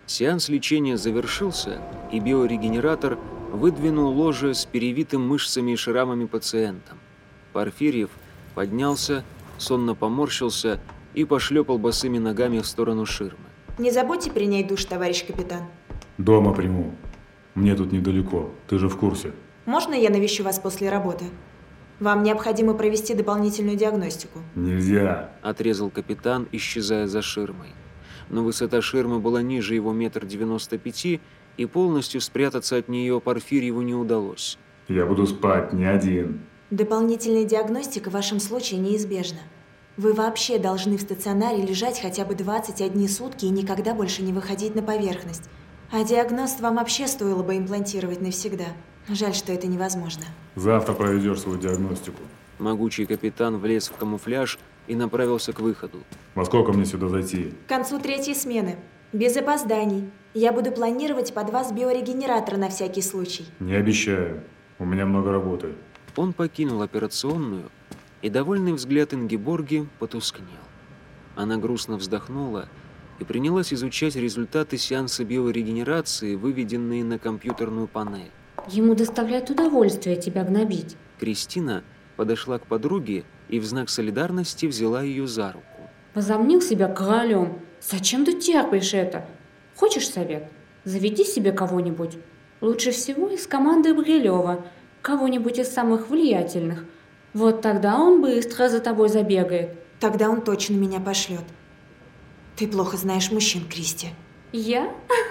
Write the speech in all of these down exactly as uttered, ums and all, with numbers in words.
Сеанс лечения завершился, и биорегенератор выдвинул ложе с перевитым мышцами и шрамами пациентом. Порфирьев поднялся, сонно поморщился и пошлепал босыми ногами в сторону ширмы. Не забудьте принять душ, товарищ капитан. Дома приму. Мне тут недалеко, ты же в курсе. Можно я навещу вас после работы? Вам необходимо провести дополнительную диагностику. Нельзя, отрезал капитан, исчезая за ширмой. Но высота ширмы была ниже его метр девяносто пяти, и полностью спрятаться от нее Порфирьеву не удалось. Я буду спать не один. Дополнительная диагностика в вашем случае неизбежна. Вы вообще должны в стационаре лежать хотя бы двадцать одни сутки и никогда больше не выходить на поверхность. А диагност вам вообще стоило бы имплантировать навсегда. Жаль, что это невозможно. Завтра проведешь свою диагностику. Могучий капитан влез в камуфляж и направился к выходу. Во сколько мне сюда зайти? К концу третьей смены. Без опозданий. Я буду планировать под вас биорегенератор на всякий случай. Не обещаю. У меня много работы. Он покинул операционную, и довольный взгляд Ингеборги потускнел. Она грустно вздохнула и принялась изучать результаты сеанса биорегенерации, выведенные на компьютерную панель. Ему доставляет удовольствие тебя гнобить. Кристина подошла к подруге и в знак солидарности взяла ее за руку. Возомнил себя королем. Зачем ты терпишь это? Хочешь совет? Заведи себе кого-нибудь. Лучше всего из команды Брилева. Кого-нибудь из самых влиятельных. Вот тогда он быстро за тобой забегает. Тогда он точно меня пошлет. Ты плохо знаешь мужчин, Кристи. Я?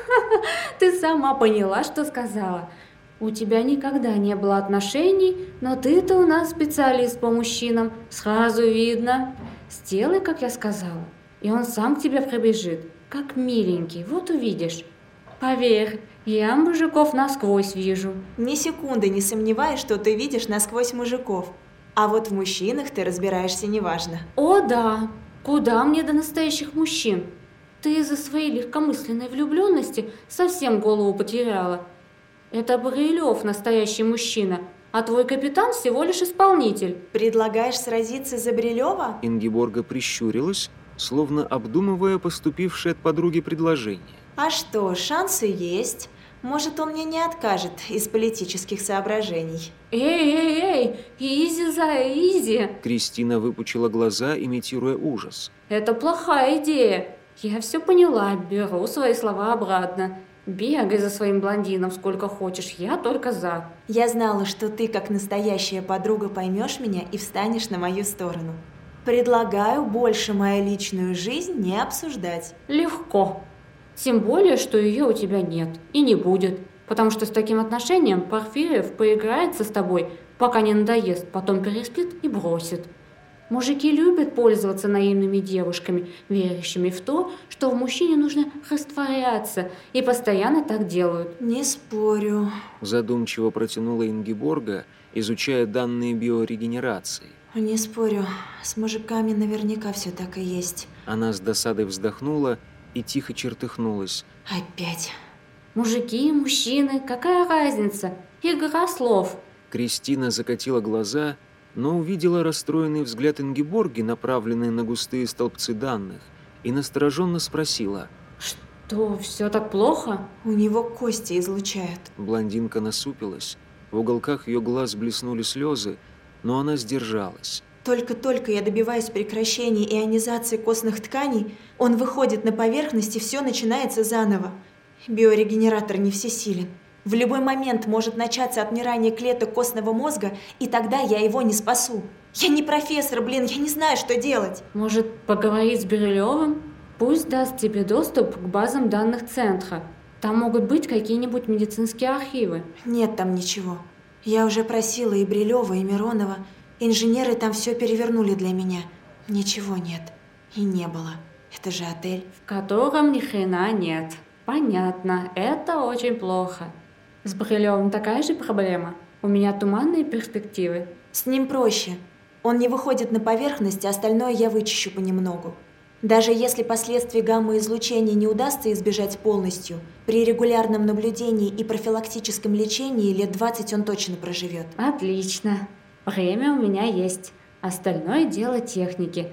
Ты сама поняла, что сказала. У тебя никогда не было отношений, но ты-то у нас специалист по мужчинам. Сразу видно. Сделай, как я сказала, и он сам к тебе прибежит, как миленький, вот увидишь. Поверь, я мужиков насквозь вижу. Ни секунды не сомневаюсь, что ты видишь насквозь мужиков. А вот в мужчинах ты разбираешься неважно. О да, куда мне до настоящих мужчин? Ты из-за своей легкомысленной влюбленности совсем голову потеряла. Это Брилев настоящий мужчина, а твой капитан всего лишь исполнитель. Предлагаешь сразиться за Брилева? Ингеборга прищурилась, словно обдумывая поступившее от подруги предложение. А что, шансы есть. Может, он мне не откажет из политических соображений. Эй-эй-эй, изи, зая, изи. Кристина выпучила глаза, имитируя ужас. Это плохая идея. Я все поняла, беру свои слова обратно. Бегай за своим блондином сколько хочешь, я только за. Я знала, что ты, как настоящая подруга, поймешь меня и встанешь на мою сторону. Предлагаю больше мою личную жизнь не обсуждать. Легко. Тем более, что ее у тебя нет и не будет. Потому что с таким отношением Порфирьев поиграется с тобой, пока не надоест, потом переспит и бросит. Мужики любят пользоваться наивными девушками, верящими в то, что в мужчине нужно растворяться, и постоянно так делают. Не спорю. Задумчиво протянула Ингеборга, изучая данные биорегенерации. Не спорю. С мужиками наверняка все так и есть. Она с досадой вздохнула и тихо чертыхнулась. Опять. Мужики и мужчины, какая разница? Игра слов. Кристина закатила глаза, но увидела расстроенный взгляд Ингеборги, направленный на густые столбцы данных, и настороженно спросила. Что, все так плохо? У него кости излучают. Блондинка насупилась. В уголках ее глаз блеснули слезы, но она сдержалась. Только-только я добиваюсь прекращения ионизации костных тканей, он выходит на поверхность, и все начинается заново. Биорегенератор не всесилен. В любой момент может начаться отмирание клеток костного мозга, и тогда я его не спасу. Я не профессор, блин, я не знаю, что делать. Может, поговорить с Брилевым? Пусть даст тебе доступ к базам данных центра. Там могут быть какие-нибудь медицинские архивы. Нет там ничего. Я уже просила и Брилева, и Миронова. Инженеры там все перевернули для меня. Ничего нет. И не было. Это же отель. В котором ни хрена нет. Понятно, это очень плохо. С Брилевым такая же проблема? У меня туманные перспективы. С ним проще. Он не выходит на поверхность, а остальное я вычищу понемногу. Даже если последствий гамма-излучения не удастся избежать полностью, при регулярном наблюдении и профилактическом лечении лет двадцать он точно проживет. Отлично. Время у меня есть. Остальное дело техники.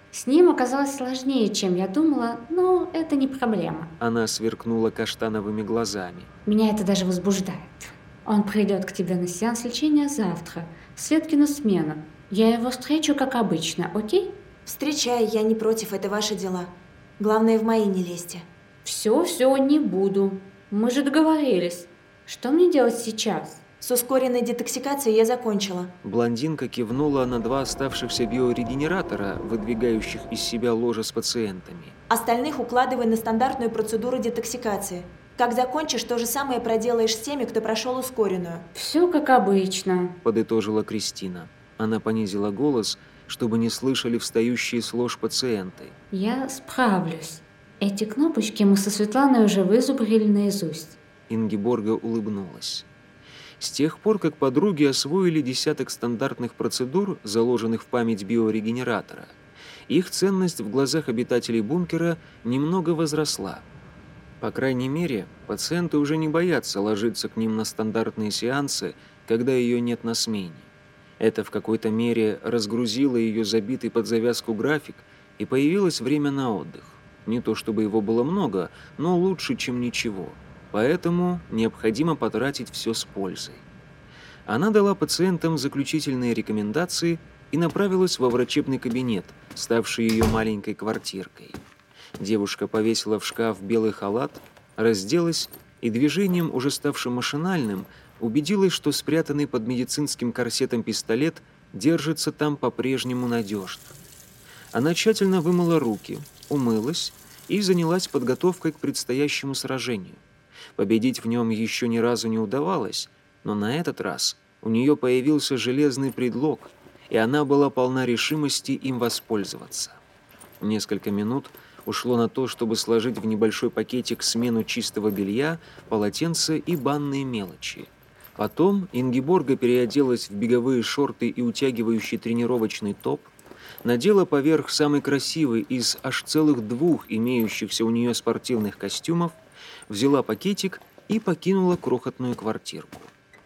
С ним оказалось сложнее, чем я думала, но это не проблема. Она сверкнула каштановыми глазами. Меня это даже возбуждает. Он придет к тебе на сеанс лечения завтра, в Светкину смену. Я его встречу, как обычно, окей? Встречай, я не против, это ваши дела. Главное, в мои не лезьте. Все, все, не буду. Мы же договорились. Что мне делать сейчас? С ускоренной детоксикацией я закончила. Блондинка кивнула на два оставшихся биорегенератора, выдвигающих из себя ложе с пациентами. Остальных укладывай на стандартную процедуру детоксикации. Как закончишь, то же самое проделаешь с теми, кто прошел ускоренную. Все как обычно, подытожила Кристина. Она понизила голос, чтобы не слышали встающие с лож пациенты. Я справлюсь. Эти кнопочки мы со Светланой уже вызубрили наизусть. Ингеборга улыбнулась. С тех пор, как подруги освоили десяток стандартных процедур, заложенных в память биорегенератора, их ценность в глазах обитателей бункера немного возросла. По крайней мере, пациенты уже не боятся ложиться к ним на стандартные сеансы, когда ее нет на смене. Это в какой-то мере разгрузило ее забитый под завязку график, и появилось время на отдых. Не то чтобы его было много, но лучше, чем ничего. Поэтому необходимо потратить все с пользой. Она дала пациентам заключительные рекомендации и направилась во врачебный кабинет, ставший ее маленькой квартиркой. Девушка повесила в шкаф белый халат, разделась и движением, уже ставшим машинальным, убедилась, что спрятанный под медицинским корсетом пистолет держится там по-прежнему надежно. Она тщательно вымыла руки, умылась и занялась подготовкой к предстоящему сражению. Победить в нем еще ни разу не удавалось, но на этот раз у нее появился железный предлог, и она была полна решимости им воспользоваться. Несколько минут ушло на то, чтобы сложить в небольшой пакетик смену чистого белья, полотенца и банные мелочи. Потом Ингеборга переоделась в беговые шорты и утягивающий тренировочный топ, надела поверх самый красивый из аж целых двух имеющихся у нее спортивных костюмов, взяла пакетик и покинула крохотную квартирку.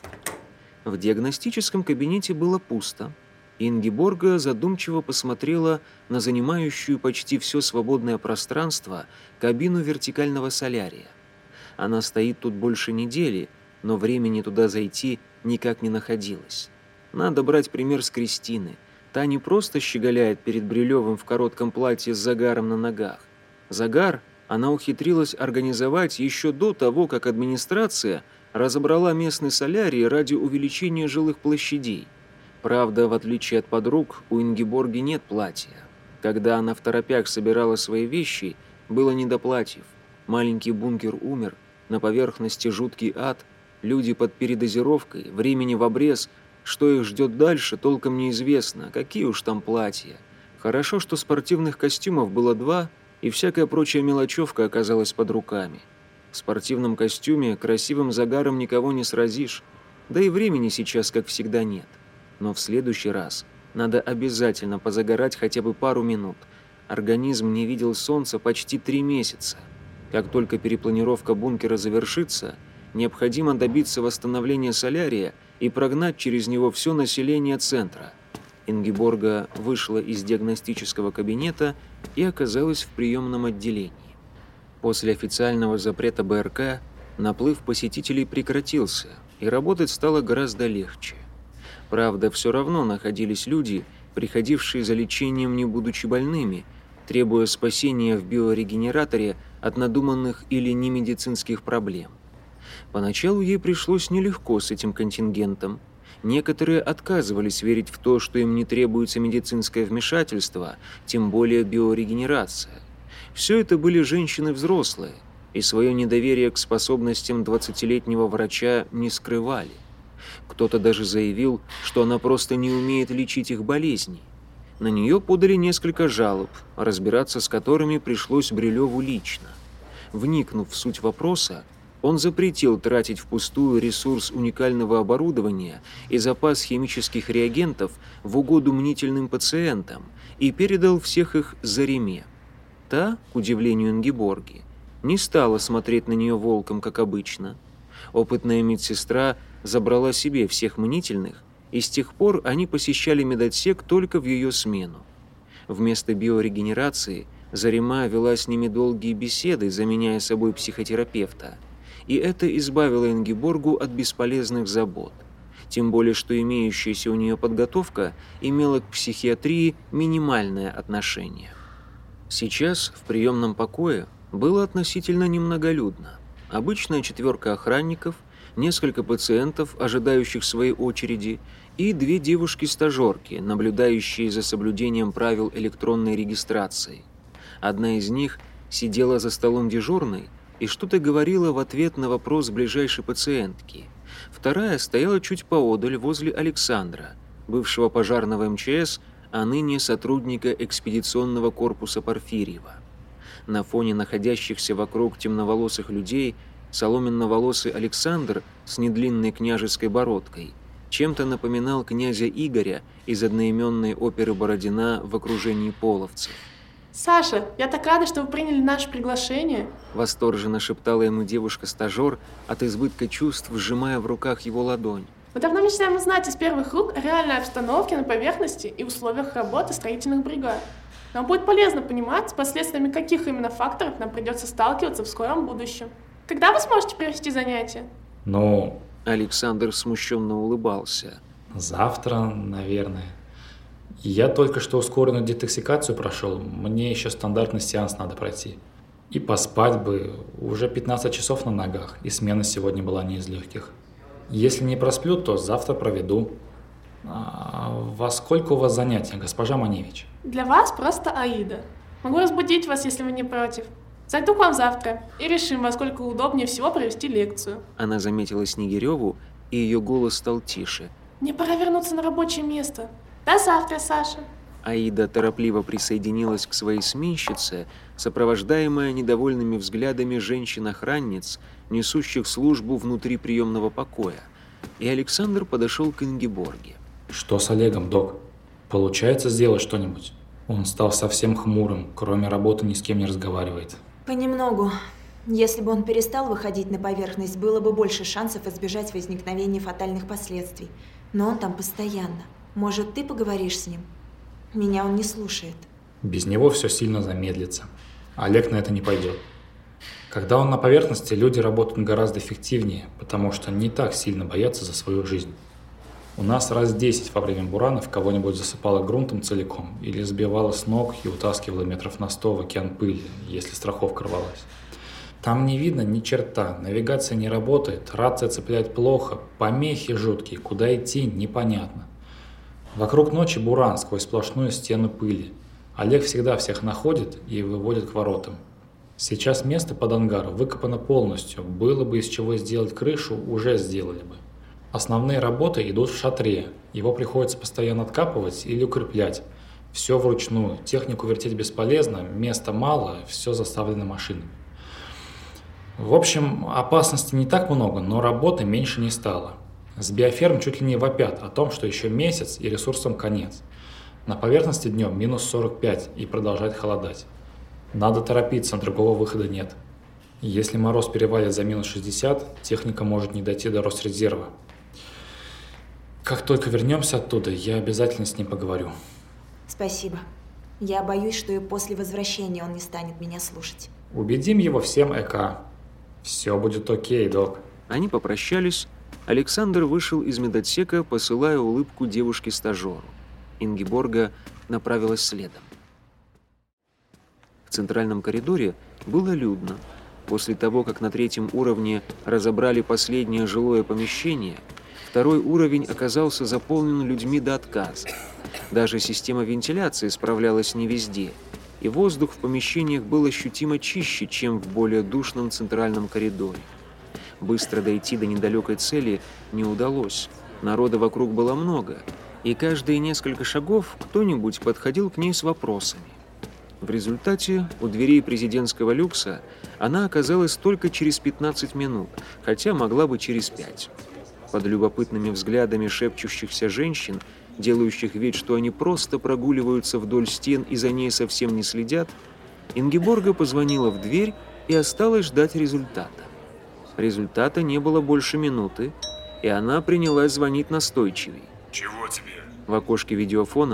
В диагностическом кабинете было пусто. Ингеборга задумчиво посмотрела на занимающую почти все свободное пространство кабину вертикального солярия. Она стоит тут больше недели, но времени туда зайти никак не находилось. Надо брать пример с Кристины. Та не просто щеголяет перед Брилевым в коротком платье с загаром на ногах. Загар она ухитрилась организовать еще до того, как администрация разобрала местный солярий ради увеличения жилых площадей. Правда, в отличие от подруг, у Ингеборги нет платья. Когда она второпях собирала свои вещи, было не до платьев. Маленький бункер умер, на поверхности жуткий ад, люди под передозировкой, времени в обрез. Что их ждет дальше, толком неизвестно, какие уж там платья. Хорошо, что спортивных костюмов было два, и всякая прочая мелочевка оказалась под руками. В спортивном костюме красивым загаром никого не сразишь, да и времени сейчас, как всегда, нет. Но в следующий раз надо обязательно позагорать хотя бы пару минут. Организм не видел солнца почти три месяца. Как только перепланировка бункера завершится, необходимо добиться восстановления солярия и прогнать через него все население центра. Ингеборга вышла из диагностического кабинета и оказалась в приемном отделении. После официального запрета бэ эр ка наплыв посетителей прекратился, и работать стало гораздо легче. Правда, все равно находились люди, приходившие за лечением, не будучи больными, требуя спасения в биорегенераторе от надуманных или немедицинских проблем. Поначалу ей пришлось нелегко с этим контингентом. Некоторые отказывались верить в то, что им не требуется медицинское вмешательство, тем более биорегенерация. Все это были женщины взрослые, и свое недоверие к способностям двадцатилетнего врача не скрывали. Кто-то даже заявил, что она просто не умеет лечить их болезни. На нее подали несколько жалоб, разбираться с которыми пришлось Брилеву лично. Вникнув в суть вопроса, он запретил тратить впустую ресурс уникального оборудования и запас химических реагентов в угоду мнительным пациентам и передал всех их Зареме. Та, к удивлению Ингеборги, не стала смотреть на нее волком, как обычно. Опытная медсестра забрала себе всех мнительных, и с тех пор они посещали медотсек только в ее смену. Вместо биорегенерации Зарима вела с ними долгие беседы, заменяя собой психотерапевта, и это избавило Ингеборгу от бесполезных забот. Тем более, что имеющаяся у нее подготовка имела к психиатрии минимальное отношение. Сейчас в приемном покое было относительно немноголюдно. Обычная четверка охранников, несколько пациентов, ожидающих своей очереди, и две девушки-стажерки, наблюдающие за соблюдением правил электронной регистрации. Одна из них сидела за столом дежурной и что-то говорила в ответ на вопрос ближайшей пациентки. Вторая стояла чуть поодаль возле Александра, бывшего пожарного эм че эс, а ныне сотрудника экспедиционного корпуса Порфирьева. На фоне находящихся вокруг темноволосых людей соломенно-волосый Александр с недлинной княжеской бородкой чем-то напоминал князя Игоря из одноименной оперы Бородина «В окружении половцев». «Саша, я так рада, что вы приняли наше приглашение!» Восторженно шептала ему девушка-стажер, от избытка чувств сжимая в руках его ладонь. «Мы давно мечтаем узнать из первых рук о реальной обстановке на поверхности и условиях работы строительных бригад. Нам будет полезно понимать, с последствиями каких именно факторов нам придется сталкиваться в скором будущем. Когда вы сможете провести занятия?» Ну... Александр смущенно улыбался. Завтра, наверное. Я только что ускоренную детоксикацию прошел, мне еще стандартный сеанс надо пройти. И поспать бы, уже пятнадцать часов на ногах, и смена сегодня была не из легких. Если не просплю, то завтра проведу. А во сколько у вас занятия, госпожа Маневич? Для вас просто Аида. Могу разбудить вас, если вы не против. Зайду к вам завтра и решим, во сколько удобнее всего провести лекцию. Она заметила Снегиреву, и ее голос стал тише. Мне пора вернуться на рабочее место. До завтра, Саша. Аида торопливо присоединилась к своей сменщице, сопровождаемая недовольными взглядами женщин-охранниц, несущих службу внутри приемного покоя, и Александр подошел к Ингеборге. Что с Олегом, док? Получается сделать что-нибудь? Он стал совсем хмурым, кроме работы ни с кем не разговаривает. Понемногу. Если бы он перестал выходить на поверхность, было бы больше шансов избежать возникновения фатальных последствий. Но он там постоянно. Может, ты поговоришь с ним? Меня он не слушает. Без него все сильно замедлится. Олег на это не пойдет. Когда он на поверхности, люди работают гораздо эффективнее, потому что не так сильно боятся за свою жизнь. У нас раз десять во время буранов кого-нибудь засыпало грунтом целиком или сбивало с ног и утаскивало метров на сто в океан пыли, если страховка рвалась. Там не видно ни черта, навигация не работает, рация цепляет плохо, помехи жуткие, куда идти непонятно. Вокруг ночи буран сквозь сплошную стену пыли. Олег всегда всех находит и выводит к воротам. Сейчас место под ангар выкопано полностью, было бы из чего сделать крышу, уже сделали бы. Основные работы идут в шатре, его приходится постоянно откапывать или укреплять. Все вручную, технику вертеть бесполезно, места мало, все заставлено машинами. В общем, опасности не так много, но работы меньше не стало. С биоферм чуть ли не вопят о том, что еще месяц и ресурсам конец. На поверхности днем минус сорок пять и продолжает холодать. Надо торопиться, другого выхода нет. Если мороз перевалит за минус шестьдесят, техника может не дойти до Росрезерва. Как только вернемся оттуда, я обязательно с ним поговорю. Спасибо. Я боюсь, что и после возвращения он не станет меня слушать. Убедим его всем ЭК. Все будет окей, док. Они попрощались. Александр вышел из медотсека, посылая улыбку девушке-стажеру. Ингеборга направилась следом. В центральном коридоре было людно. После того, как на третьем уровне разобрали последнее жилое помещение, второй уровень оказался заполнен людьми до отказа. Даже система вентиляции справлялась не везде, и воздух в помещениях был ощутимо чище, чем в более душном центральном коридоре. Быстро дойти до недалекой цели не удалось. Народа вокруг было много, и каждые несколько шагов кто-нибудь подходил к ней с вопросами. В результате у дверей президентского люкса она оказалась только через пятнадцать минут, хотя могла бы через пять. Под любопытными взглядами шепчущихся женщин, делающих вид, что они просто прогуливаются вдоль стен и за ней совсем не следят, Ингеборга позвонила в дверь и осталась ждать результата. Результата не было больше минуты, и она принялась звонить настойчивей. Чего тебе? В окошке видеофона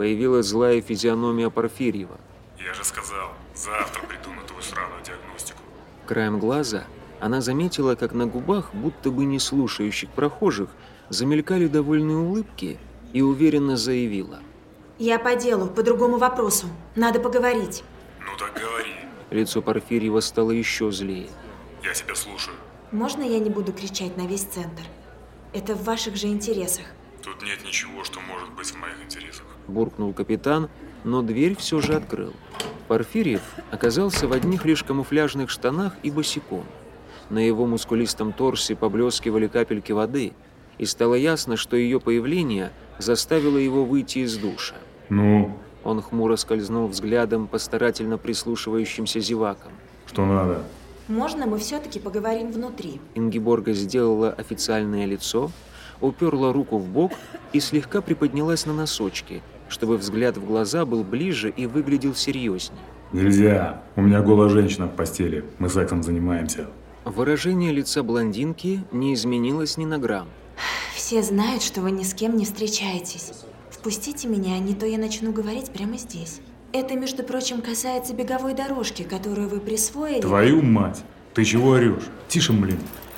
Появилась злая физиономия Порфирьева. Я же сказал, завтра приду на твою сраную диагностику. Краем глаза она заметила, как на губах, будто бы не слушающих прохожих, замелькали довольные улыбки и уверенно заявила. Я по делу, по другому вопросу. Надо поговорить. Ну так говори. Лицо Порфирьева стало еще злее. Я тебя слушаю. Можно я не буду кричать на весь центр? Это в ваших же интересах. Тут нет ничего, что может быть в моих интересах. Буркнул капитан, но дверь все же открыл. Порфирьев оказался в одних лишь камуфляжных штанах и босиком. На его мускулистом торсе поблескивали капельки воды, и стало ясно, что ее появление заставило его выйти из душа. Ну, Он хмуро скользнул взглядом по старательно прислушивающимся зевакам. что надо? Можно мы все-таки поговорим внутри? Ингеборга сделала официальное лицо, уперла руку в бок и слегка приподнялась на носочки, чтобы взгляд в глаза был ближе и выглядел серьезнее. Нельзя. У меня голая женщина в постели. Мы сексом занимаемся. Выражение лица блондинки не изменилось ни на грамм. Все знают, что вы ни с кем не встречаетесь. Впустите меня, а не то я начну говорить прямо здесь. Это, между прочим, касается беговой дорожки, которую вы присвоили. Твою мать! Ты чего орешь? Тише, блин.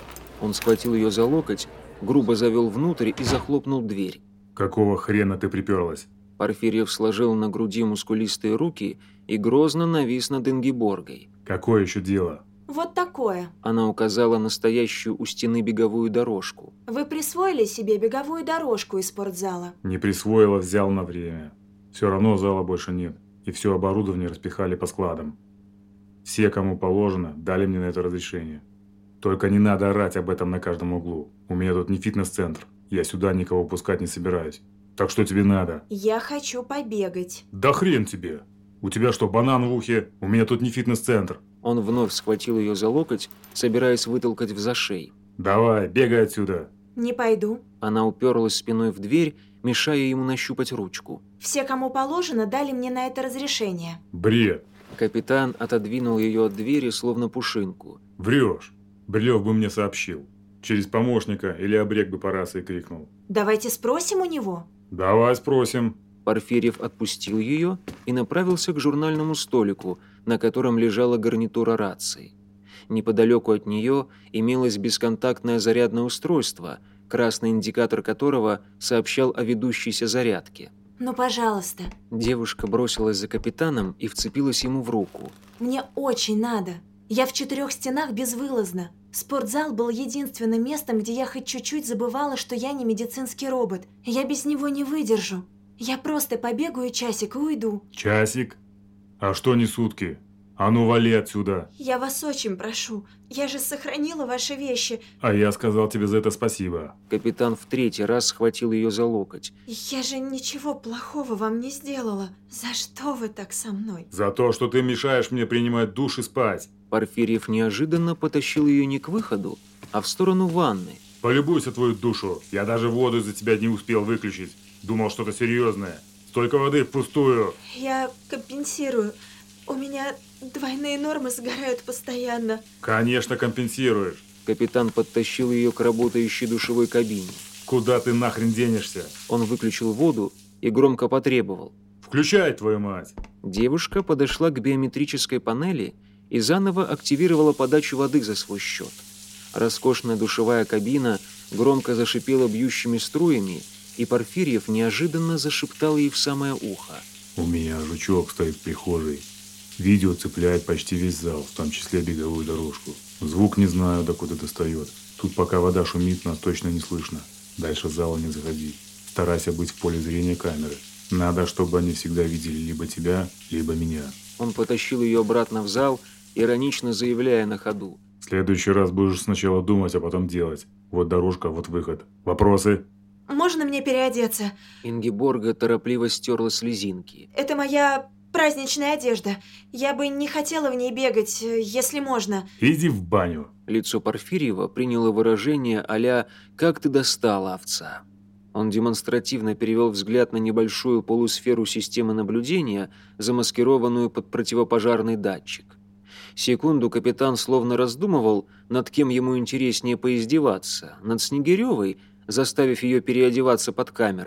Он схватил ее за локоть, грубо завел внутрь и захлопнул дверь. Какого хрена ты приперлась? Порфирьев сложил на груди мускулистые руки и грозно навис над Ингеборгой. Какое еще дело? Вот такое. Она указала на стоящую у стены беговую дорожку. Вы присвоили себе беговую дорожку из спортзала. Не присвоила, взял на время. Все равно зала больше нет. И все оборудование распихали по складам. Все, кому положено, дали мне на это разрешение. Только не надо орать об этом на каждом углу. У меня тут не фитнес-центр. Я сюда никого пускать не собираюсь. Так что тебе надо? Я хочу побегать. Да хрен тебе! У тебя что, банан в ухе? У меня тут не фитнес-центр. Он вновь схватил ее за локоть, собираясь вытолкать в зашей. Давай, бегай отсюда. Не пойду. Она уперлась спиной в дверь, мешая ему нащупать ручку. Все, кому положено, дали мне на это разрешение. Бред. Капитан отодвинул ее от двери, словно пушинку. Врешь. Брилев бы мне сообщил. Через помощника или обрек бы по рации крикнул. Давайте спросим у него. Давай спросим. Порфирьев отпустил ее и направился к журнальному столику, на котором лежала гарнитура рации. Неподалеку от нее имелось бесконтактное зарядное устройство, красный индикатор которого сообщал о ведущейся зарядке. Ну, пожалуйста. Девушка бросилась за капитаном и вцепилась ему в руку. Мне очень надо. Я в четырех стенах безвылазно. Спортзал был единственным местом, где я хоть чуть-чуть забывала, что я не медицинский робот. Я без него не выдержу. Я просто побегаю часик и уйду. Часик? А что не сутки? А ну вали отсюда. Я вас очень прошу. Я же сохранила ваши вещи. А я сказал тебе за это спасибо. Капитан в третий раз схватил ее за локоть. Я же ничего плохого вам не сделала. За что вы так со мной? За то, что ты мешаешь мне принимать душ и спать. Порфирьев неожиданно потащил ее не к выходу, а в сторону ванны. Полюбуйся твою душу. Я даже воду из-за тебя не успел выключить. Думал, что-то серьезное. Столько воды впустую. Я компенсирую. У меня двойные нормы сгорают постоянно. Конечно, компенсируешь. Капитан подтащил ее к работающей душевой кабине. Куда ты нахрен денешься? Он выключил воду и громко потребовал. Включай, твою мать. Девушка подошла к биометрической панели и заново активировала подачу воды за свой счет. Роскошная душевая кабина громко зашипела бьющими струями, и Порфирьев неожиданно зашептал ей в самое ухо. У меня жучок стоит в прихожей. Видео цепляет почти весь зал, в том числе беговую дорожку. Звук не знаю, докуда достает. Тут пока вода шумит, нас точно не слышно. Дальше зала не заходи. Старайся быть в поле зрения камеры. Надо, чтобы они всегда видели либо тебя, либо меня. Он потащил ее обратно в зал, иронично заявляя на ходу. В следующий раз будешь сначала думать, а потом делать. Вот дорожка, вот выход. Вопросы? Можно мне переодеться? Ингеборга торопливо стерла слезинки. Это моя праздничная одежда. Я бы не хотела в ней бегать, если можно. Иди в баню. Лицо Порфирьева приняло выражение а-ля «как ты достала, овца». Он демонстративно перевел взгляд на небольшую полусферу системы наблюдения, замаскированную под противопожарный датчик. Секунду капитан словно раздумывал, над кем ему интереснее поиздеваться, над Снегиревой, заставив ее переодеваться под камерой,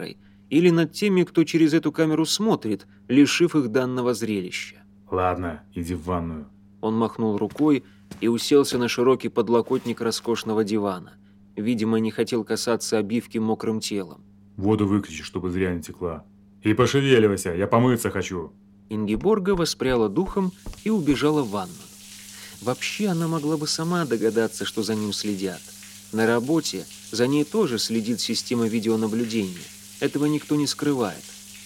или над теми, кто через эту камеру смотрит, лишив их данного зрелища. Ладно, иди в ванную. Он махнул рукой и уселся на широкий подлокотник роскошного дивана. Видимо, не хотел касаться обивки мокрым телом. Воду выключи, чтобы зря не текла. И пошевеливайся, я помыться хочу. Ингеборга воспряла духом и убежала в ванну. Вообще, она могла бы сама догадаться, что за ним следят. На работе за ней тоже следит система видеонаблюдения. Этого никто не скрывает.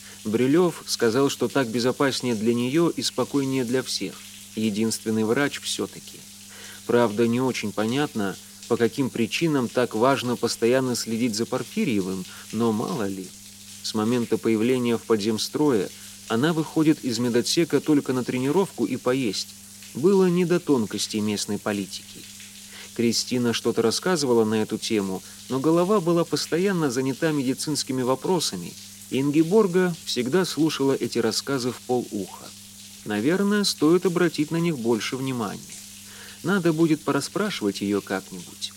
Брилев сказал, что так безопаснее для нее и спокойнее для всех. Единственный врач все-таки. Правда, не очень понятно, по каким причинам так важно постоянно следить за Порфирьевым, но мало ли. С момента появления в подземстрое она выходит из медотсека только на тренировку и поесть. Было не до тонкостей местной политики. Кристина что-то рассказывала на эту тему, но голова была постоянно занята медицинскими вопросами, и Ингеборга всегда слушала эти рассказы в полуха. Наверное, стоит обратить на них больше внимания. Надо будет порасспрашивать ее как-нибудь.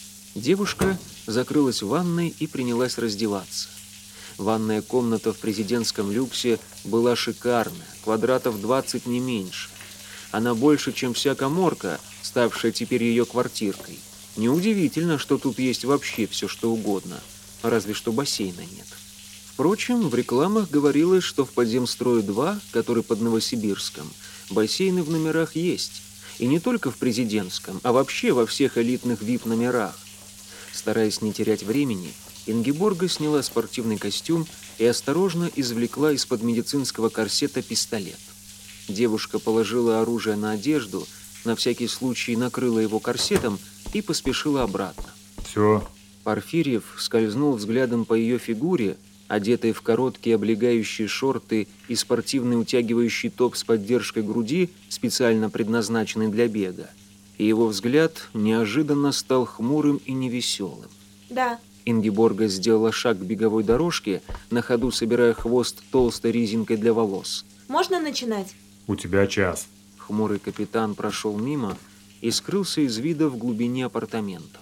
Девушка закрылась в ванной и принялась раздеваться. Ванная комната в президентском люксе была шикарная, квадратов двадцать не меньше. Она больше, чем вся каморка, ставшая теперь ее квартиркой. Неудивительно, что тут есть вообще все, что угодно, разве что бассейна нет. Впрочем, в рекламах говорилось, что в подземстрое два, который под Новосибирском, бассейны в номерах есть. И не только в президентском, а вообще во всех элитных ви ай пи-номерах. Стараясь не терять времени, Ингеборга сняла спортивный костюм и осторожно извлекла из-под медицинского корсета пистолет. Девушка положила оружие на одежду, на всякий случай накрыла его корсетом и поспешила обратно. Все. Порфирьев скользнул взглядом по ее фигуре, одетой в короткие облегающие шорты и спортивный утягивающий топ с поддержкой груди, специально предназначенный для бега. И его взгляд неожиданно стал хмурым и невеселым. Да. Ингеборга сделала шаг к беговой дорожке, на ходу собирая хвост толстой резинкой для волос. Можно начинать? У тебя час. Хмурый капитан прошел мимо и скрылся из вида в глубине апартаментов.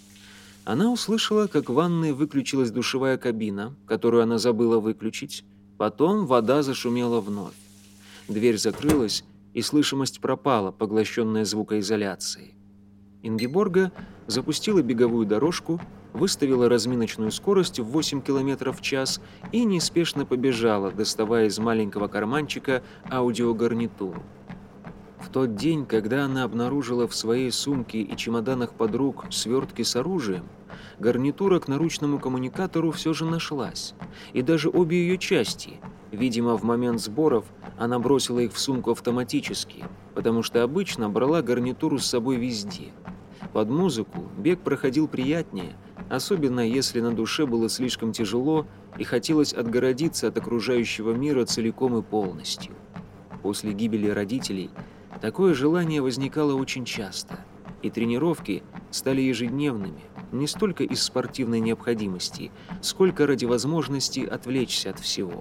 Она услышала, как в ванной выключилась душевая кабина, которую она забыла выключить. Потом вода зашумела вновь. Дверь закрылась, и слышимость пропала, поглощенная звукоизоляцией. Ингеборга запустила беговую дорожку, выставила разминочную скорость в восемь километров в час и неспешно побежала, доставая из маленького карманчика аудиогарнитуру. В тот день, когда она обнаружила в своей сумке и чемоданах подруг свертки с оружием, гарнитура к наручному коммуникатору все же нашлась, и даже обе ее части. Видимо, в момент сборов она бросила их в сумку автоматически, потому что обычно брала гарнитуру с собой везде. Под музыку бег проходил приятнее, особенно если на душе было слишком тяжело и хотелось отгородиться от окружающего мира целиком и полностью. После гибели родителей такое желание возникало очень часто, и тренировки стали ежедневными, не столько из спортивной необходимости, сколько ради возможности отвлечься от всего.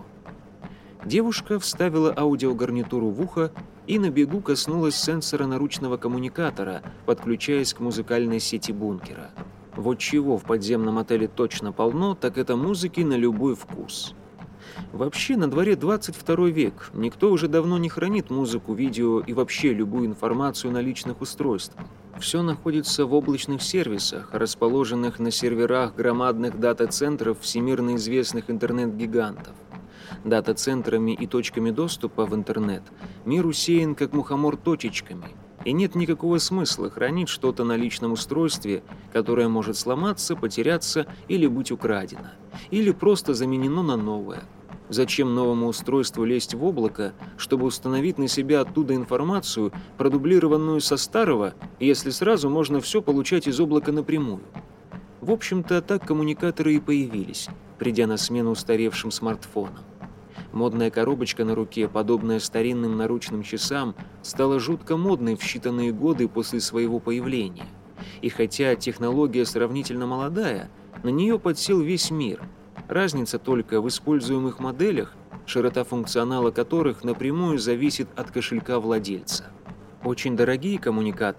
Девушка вставила аудиогарнитуру в ухо и на бегу коснулась сенсора наручного коммуникатора, подключаясь к музыкальной сети бункера. Вот чего в подземном отеле точно полно, так это музыки на любой вкус. Вообще, на дворе двадцать второй век, никто уже давно не хранит музыку, видео и вообще любую информацию на личных устройствах. Все находится в облачных сервисах, расположенных на серверах громадных дата-центров всемирно известных интернет-гигантов. Дата-центрами и точками доступа в интернет мир усеян как мухомор точечками, и нет никакого смысла хранить что-то на личном устройстве, которое может сломаться, потеряться или быть украдено, или просто заменено на новое. Зачем новому устройству лезть в облако, чтобы установить на себя оттуда информацию, продублированную со старого, если сразу можно все получать из облака напрямую? В общем-то, так коммуникаторы и появились, придя на смену устаревшим смартфонам. Модная коробочка на руке, подобная старинным наручным часам, стала жутко модной в считанные годы после своего появления. И хотя технология сравнительно молодая, на нее подсел весь мир. Разница только в используемых моделях, широта функционала которых напрямую зависит от кошелька владельца. Очень дорогие коммуникаторы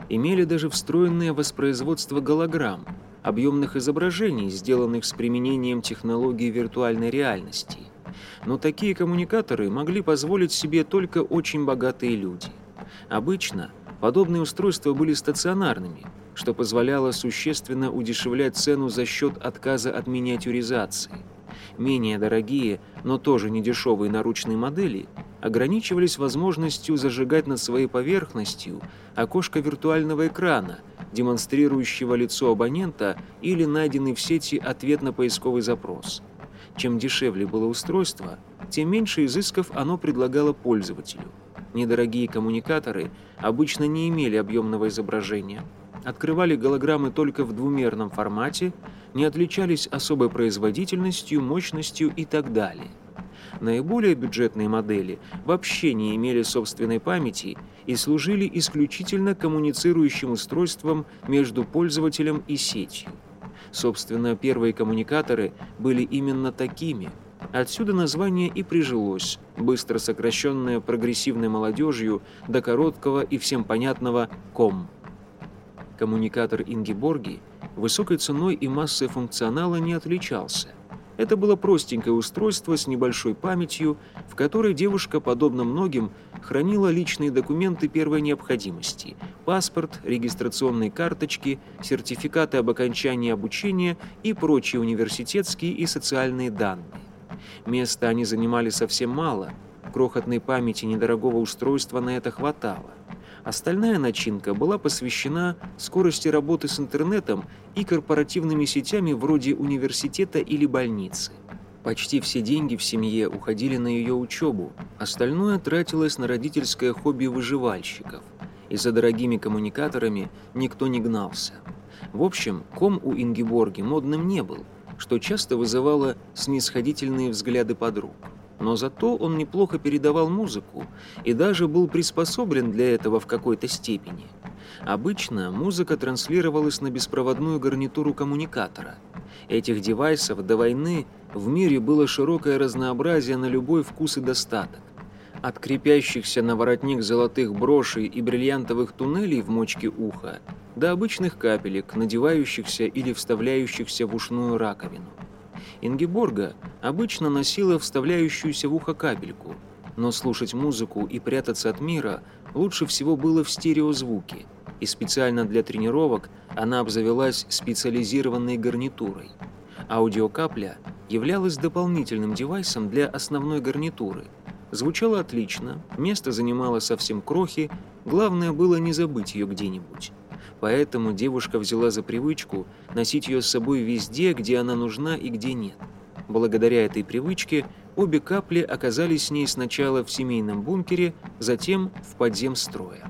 имели даже встроенное воспроизводство голограмм, объемных изображений, сделанных с применением технологий виртуальной реальности. Но такие коммуникаторы могли позволить себе только очень богатые люди. Обычно подобные устройства были стационарными, что позволяло существенно удешевлять цену за счет отказа от миниатюризации. Менее дорогие, но тоже недешевые наручные модели ограничивались возможностью зажигать над своей поверхностью окошко виртуального экрана, демонстрирующего лицо абонента или найденный в сети ответ на поисковый запрос. Чем дешевле было устройство, тем меньше изысков оно предлагало пользователю. Недорогие коммуникаторы обычно не имели объемного изображения, открывали голограммы только в двумерном формате, не отличались особой производительностью, мощностью и так далее. Наиболее бюджетные модели вообще не имели собственной памяти и служили исключительно коммуницирующим устройством между пользователем и сетью. Собственно, первые коммуникаторы были именно такими. Отсюда название и прижилось, быстро сокращенное прогрессивной молодежью до короткого и всем понятного «ком». Коммуникатор Ингеборги высокой ценой и массой функционала не отличался. Это было простенькое устройство с небольшой памятью, в которой девушка, подобно многим, хранила личные документы первой необходимости – паспорт, регистрационные карточки, сертификаты об окончании обучения и прочие университетские и социальные данные. Места они занимали совсем мало, крохотной памяти недорогого устройства на это хватало. Остальная начинка была посвящена скорости работы с интернетом и корпоративными сетями вроде университета или больницы. Почти все деньги в семье уходили на ее учебу, остальное тратилось на родительское хобби выживальщиков, и за дорогими коммуникаторами никто не гнался. В общем, ком у Ингеборги модным не был, что часто вызывало снисходительные взгляды подруг. Но зато он неплохо передавал музыку и даже был приспособлен для этого в какой-то степени. Обычно музыка транслировалась на беспроводную гарнитуру коммуникатора. Этих девайсов до войны в мире было широкое разнообразие на любой вкус и достаток. От крепящихся на воротник золотых брошей и бриллиантовых туннелей в мочке уха до обычных капелек, надевающихся или вставляющихся в ушную раковину. Ингеборга обычно носила вставляющуюся в ухо капельку, но слушать музыку и прятаться от мира лучше всего было в стереозвуке, и специально для тренировок она обзавелась специализированной гарнитурой. Аудиокапля являлась дополнительным девайсом для основной гарнитуры. Звучала отлично, место занимало совсем крохи, главное было не забыть ее где-нибудь. Поэтому девушка взяла за привычку носить ее с собой везде, где она нужна и где нет. Благодаря этой привычке обе капли оказались с ней сначала в семейном бункере, затем в подземстрое.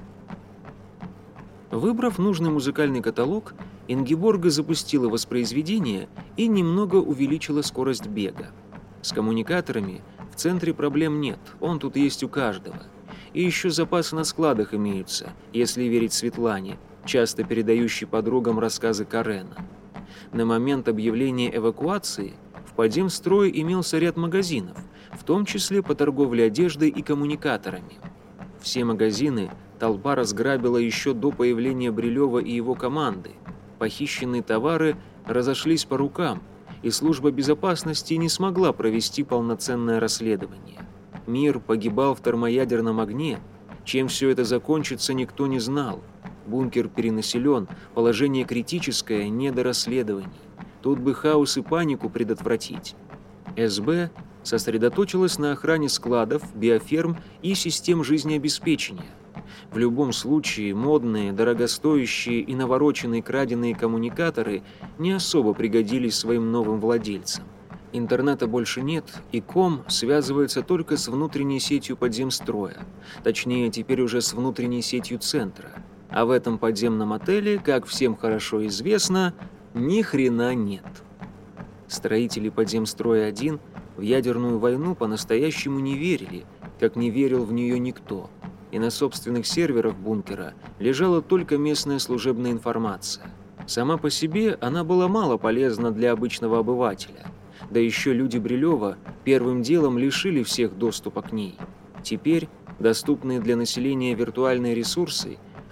Выбрав нужный музыкальный каталог, Ингеборга запустила воспроизведение и немного увеличила скорость бега. С коммуникаторами в центре проблем нет, он тут есть у каждого. И еще запасы на складах имеются, если верить Светлане, часто передающий подругам рассказы Карена. На момент объявления эвакуации в подземстрое имелся ряд магазинов, в том числе по торговле одеждой и коммуникаторами. Все магазины толпа разграбила еще до появления Брилева и его команды. Похищенные товары разошлись по рукам, и служба безопасности не смогла провести полноценное расследование. Мир погибал в термоядерном огне. Чем все это закончится, никто не знал. Бункер перенаселен, положение критическое, не до расследований. Тут бы хаос и панику предотвратить. СБ сосредоточилась на охране складов, биоферм и систем жизнеобеспечения. В любом случае, модные, дорогостоящие и навороченные краденые коммуникаторы не особо пригодились своим новым владельцам. Интернета больше нет, и ком связывается только с внутренней сетью подземстроя, точнее, теперь уже с внутренней сетью центра. А в этом подземном отеле, как всем хорошо известно, ни хрена нет. Строители подземстроя один в ядерную войну по-настоящему не верили, как не верил в нее никто. И на собственных серверах бункера лежала только местная служебная информация. Сама по себе она была мало полезна для обычного обывателя. Да еще люди Брилева первым делом лишили всех доступа к ней. Теперь доступные для населения виртуальные ресурсы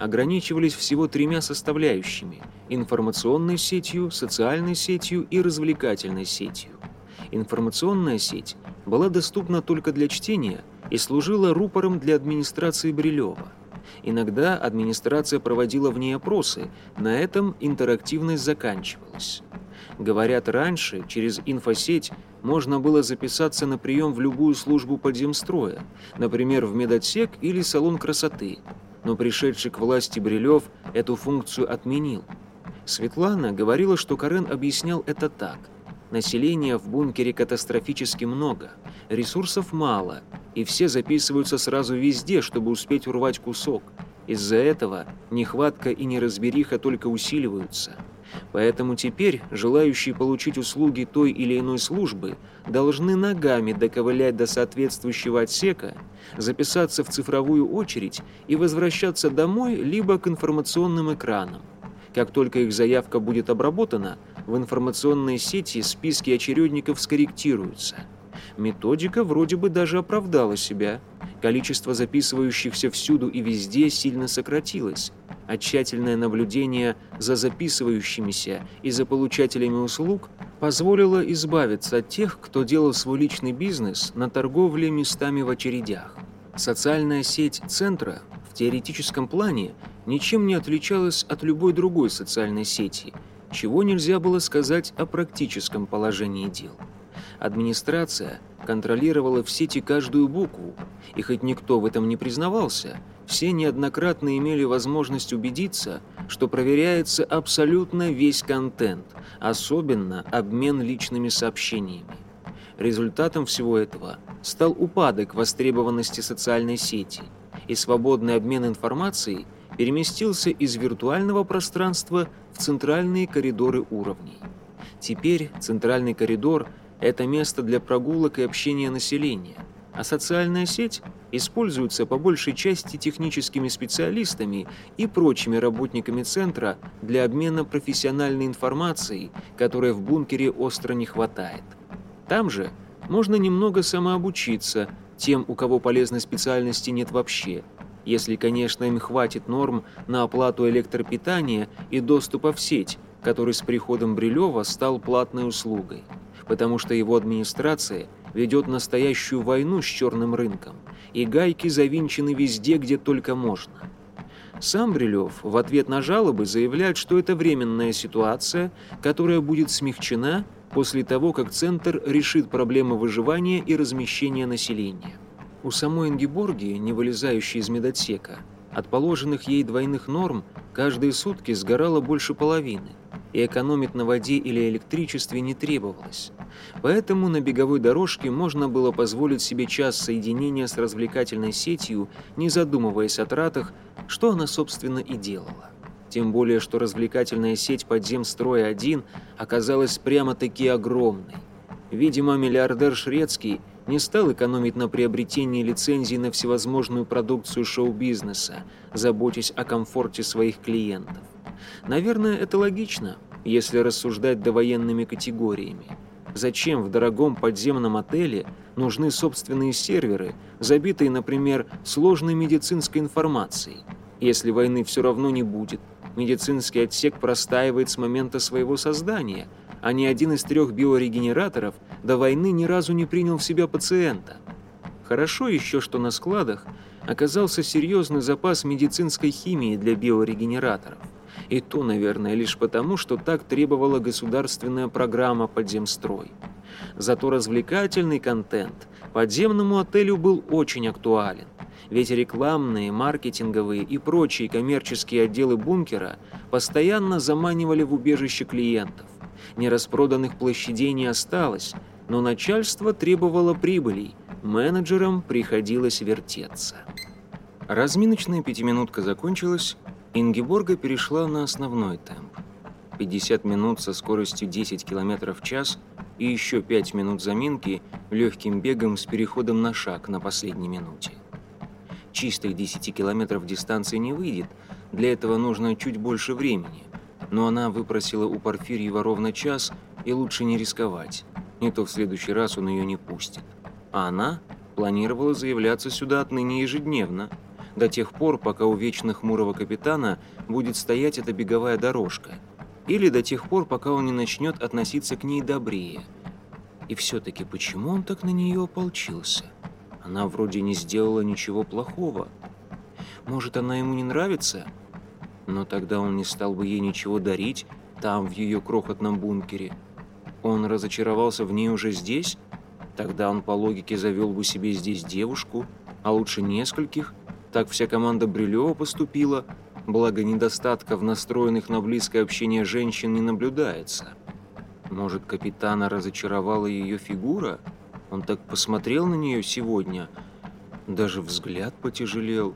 ограничивались всего тремя составляющими – информационной сетью, социальной сетью и развлекательной сетью. Информационная сеть была доступна только для чтения и служила рупором для администрации Брилева. Иногда администрация проводила в ней опросы, на этом интерактивность заканчивалась. Говорят, раньше через инфосеть можно было записаться на прием в любую службу подземстроя, например, в медотсек или салон красоты, но пришедший к власти Брилев эту функцию отменил. Светлана говорила, что Карен объяснял это так. Населения в бункере катастрофически много, ресурсов мало, и все записываются сразу везде, чтобы успеть урвать кусок. Из-за этого нехватка и неразбериха только усиливаются. Поэтому теперь желающие получить услуги той или иной службы должны ногами доковылять до соответствующего отсека, записаться в цифровую очередь и возвращаться домой либо к информационным экранам. Как только их заявка будет обработана, в информационной сети списки очередников скорректируются. Методика вроде бы даже оправдала себя. Количество записывающихся всюду и везде сильно сократилось, а тщательное наблюдение за записывающимися и за получателями услуг позволило избавиться от тех, кто делал свой личный бизнес на торговле местами в очередях. Социальная сеть центра в теоретическом плане ничем не отличалась от любой другой социальной сети, чего нельзя было сказать о практическом положении дел. Администрация контролировала в сети каждую букву, и хоть никто в этом не признавался, все неоднократно имели возможность убедиться, что проверяется абсолютно весь контент, особенно обмен личными сообщениями. Результатом всего этого стал упадок востребованности социальной сети, и свободный обмен информацией переместился из виртуального пространства в центральные коридоры уровней. Теперь центральный коридор – это место для прогулок и общения населения, а социальная сеть используется по большей части техническими специалистами и прочими работниками центра для обмена профессиональной информацией, которой в бункере остро не хватает. Там же можно немного самообучиться тем, у кого полезной специальности нет вообще, если, конечно, им хватит норм на оплату электропитания и доступа в сеть, который с приходом Брилева стал платной услугой, потому что его администрация ведет настоящую войну с черным рынком, и гайки завинчены везде, где только можно. Сам Брилев в ответ на жалобы заявляет, что это временная ситуация, которая будет смягчена после того, как Центр решит проблемы выживания и размещения населения. У самой Ингеборги, не вылезающей из медотсека, от положенных ей двойных норм каждые сутки сгорало больше половины, и экономить на воде или электричестве не требовалось. Поэтому на беговой дорожке можно было позволить себе час соединения с развлекательной сетью, не задумываясь о тратах, что она, собственно, и делала. Тем более, что развлекательная сеть Подземстроя-один оказалась прямо-таки огромной. Видимо, миллиардер Шрецкий не стал экономить на приобретении лицензий на всевозможную продукцию шоу-бизнеса, заботясь о комфорте своих клиентов. Наверное, это логично, если рассуждать довоенными категориями. Зачем в дорогом подземном отеле нужны собственные серверы, забитые, например, сложной медицинской информацией? Если войны все равно не будет, медицинский отсек простаивает с момента своего создания, а ни один из трех биорегенераторов до войны ни разу не принял в себя пациента. Хорошо еще, что на складах оказался серьезный запас медицинской химии для биорегенераторов. И то, наверное, лишь потому, что так требовала государственная программа «Подземстрой». Зато развлекательный контент подземному отелю был очень актуален, ведь рекламные, маркетинговые и прочие коммерческие отделы бункера постоянно заманивали в убежище клиентов. Нераспроданных площадей не осталось, но начальство требовало прибылей, менеджерам приходилось вертеться. Разминочная пятиминутка закончилась, Ингеборга перешла на основной темп. пятьдесят минут со скоростью десять километров в час и еще пять минут заминки легким бегом с переходом на шаг на последней минуте. Чистых десяти километров дистанции не выйдет, для этого нужно чуть больше времени, но она выпросила у Порфирьева ровно час, и лучше не рисковать, не то в следующий раз он ее не пустит. А она планировала заявляться сюда отныне ежедневно. до тех пор, пока у вечно хмурого капитана будет стоять эта беговая дорожка, или до тех пор, пока он не начнет относиться к ней добрее. И все-таки почему он так на нее ополчился? Она вроде не сделала ничего плохого. Может, она ему не нравится? Но тогда он не стал бы ей ничего дарить там, в ее крохотном бункере. Он разочаровался в ней уже здесь? Тогда он по логике завел бы себе здесь девушку, а лучше нескольких. Так вся команда Брилева поступила, благо недостатков, настроенных на близкое общение женщин, не наблюдается. Может, капитана разочаровала ее фигура? Он так посмотрел на нее сегодня, даже взгляд потяжелел.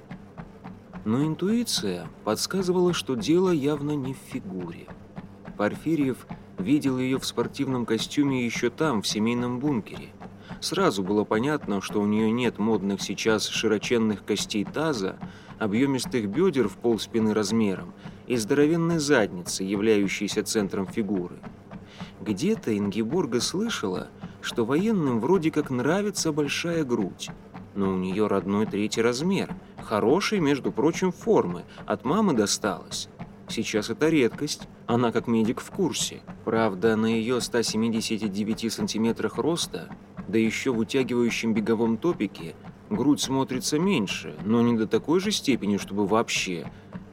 Но интуиция подсказывала, что дело явно не в фигуре. Порфирьев видел ее в спортивном костюме еще там, в семейном бункере. Сразу было понятно, что у нее нет модных сейчас широченных костей таза, объемистых бедер в полспины размером и здоровенной задницы, являющейся центром фигуры. Где-то Ингеборга слышала, что военным вроде как нравится большая грудь, но у нее родной третий размер, хорошей, между прочим, формы, от мамы досталось. Сейчас это редкость, она как медик в курсе. Правда, на ее ста семидесяти девяти сантиметрах роста, да еще в утягивающем беговом топике, грудь смотрится меньше, но не до такой же степени, чтобы вообще.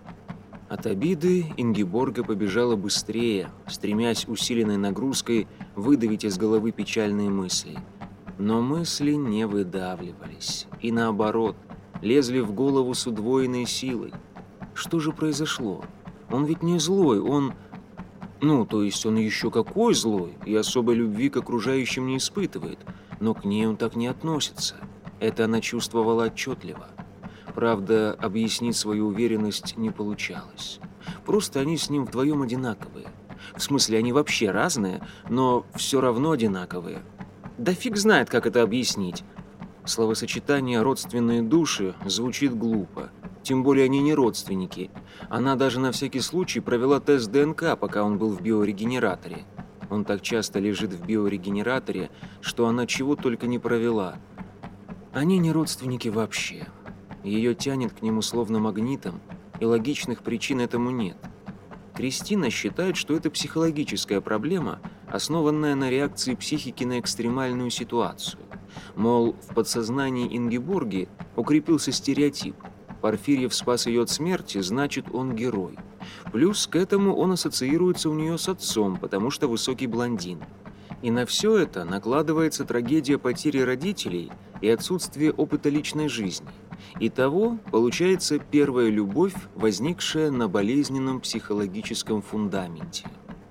От обиды Ингеборга побежала быстрее, стремясь усиленной нагрузкой выдавить из головы печальные мысли. Но мысли не выдавливались, и наоборот, лезли в голову с удвоенной силой. Что же произошло? Он ведь не злой, он... Ну, то есть он еще какой злой, и особой любви к окружающим не испытывает, но к ней он так не относится. Это она чувствовала отчетливо. Правда, объяснить свою уверенность не получалось. Просто они с ним вдвоем одинаковые. В смысле, они вообще разные, но все равно одинаковые. Да фиг знает, как это объяснить. Словосочетание «родственные души» звучит глупо. Тем более они не родственники. Она даже на всякий случай провела тест ДНК, пока он был в биорегенераторе. Он так часто лежит в биорегенераторе, что она чего только не провела. Они не родственники вообще. Ее тянет к нему словно магнитом, и логичных причин этому нет. Кристина считает, что это психологическая проблема, основанная на реакции психики на экстремальную ситуацию. Мол, в подсознании Ингеборги укрепился стереотип. Порфирьев спас ее от смерти, значит, он герой. Плюс к этому он ассоциируется у нее с отцом, потому что высокий блондин. И на все это накладывается трагедия потери родителей и отсутствие опыта личной жизни. Итого получается первая любовь, возникшая на болезненном психологическом фундаменте.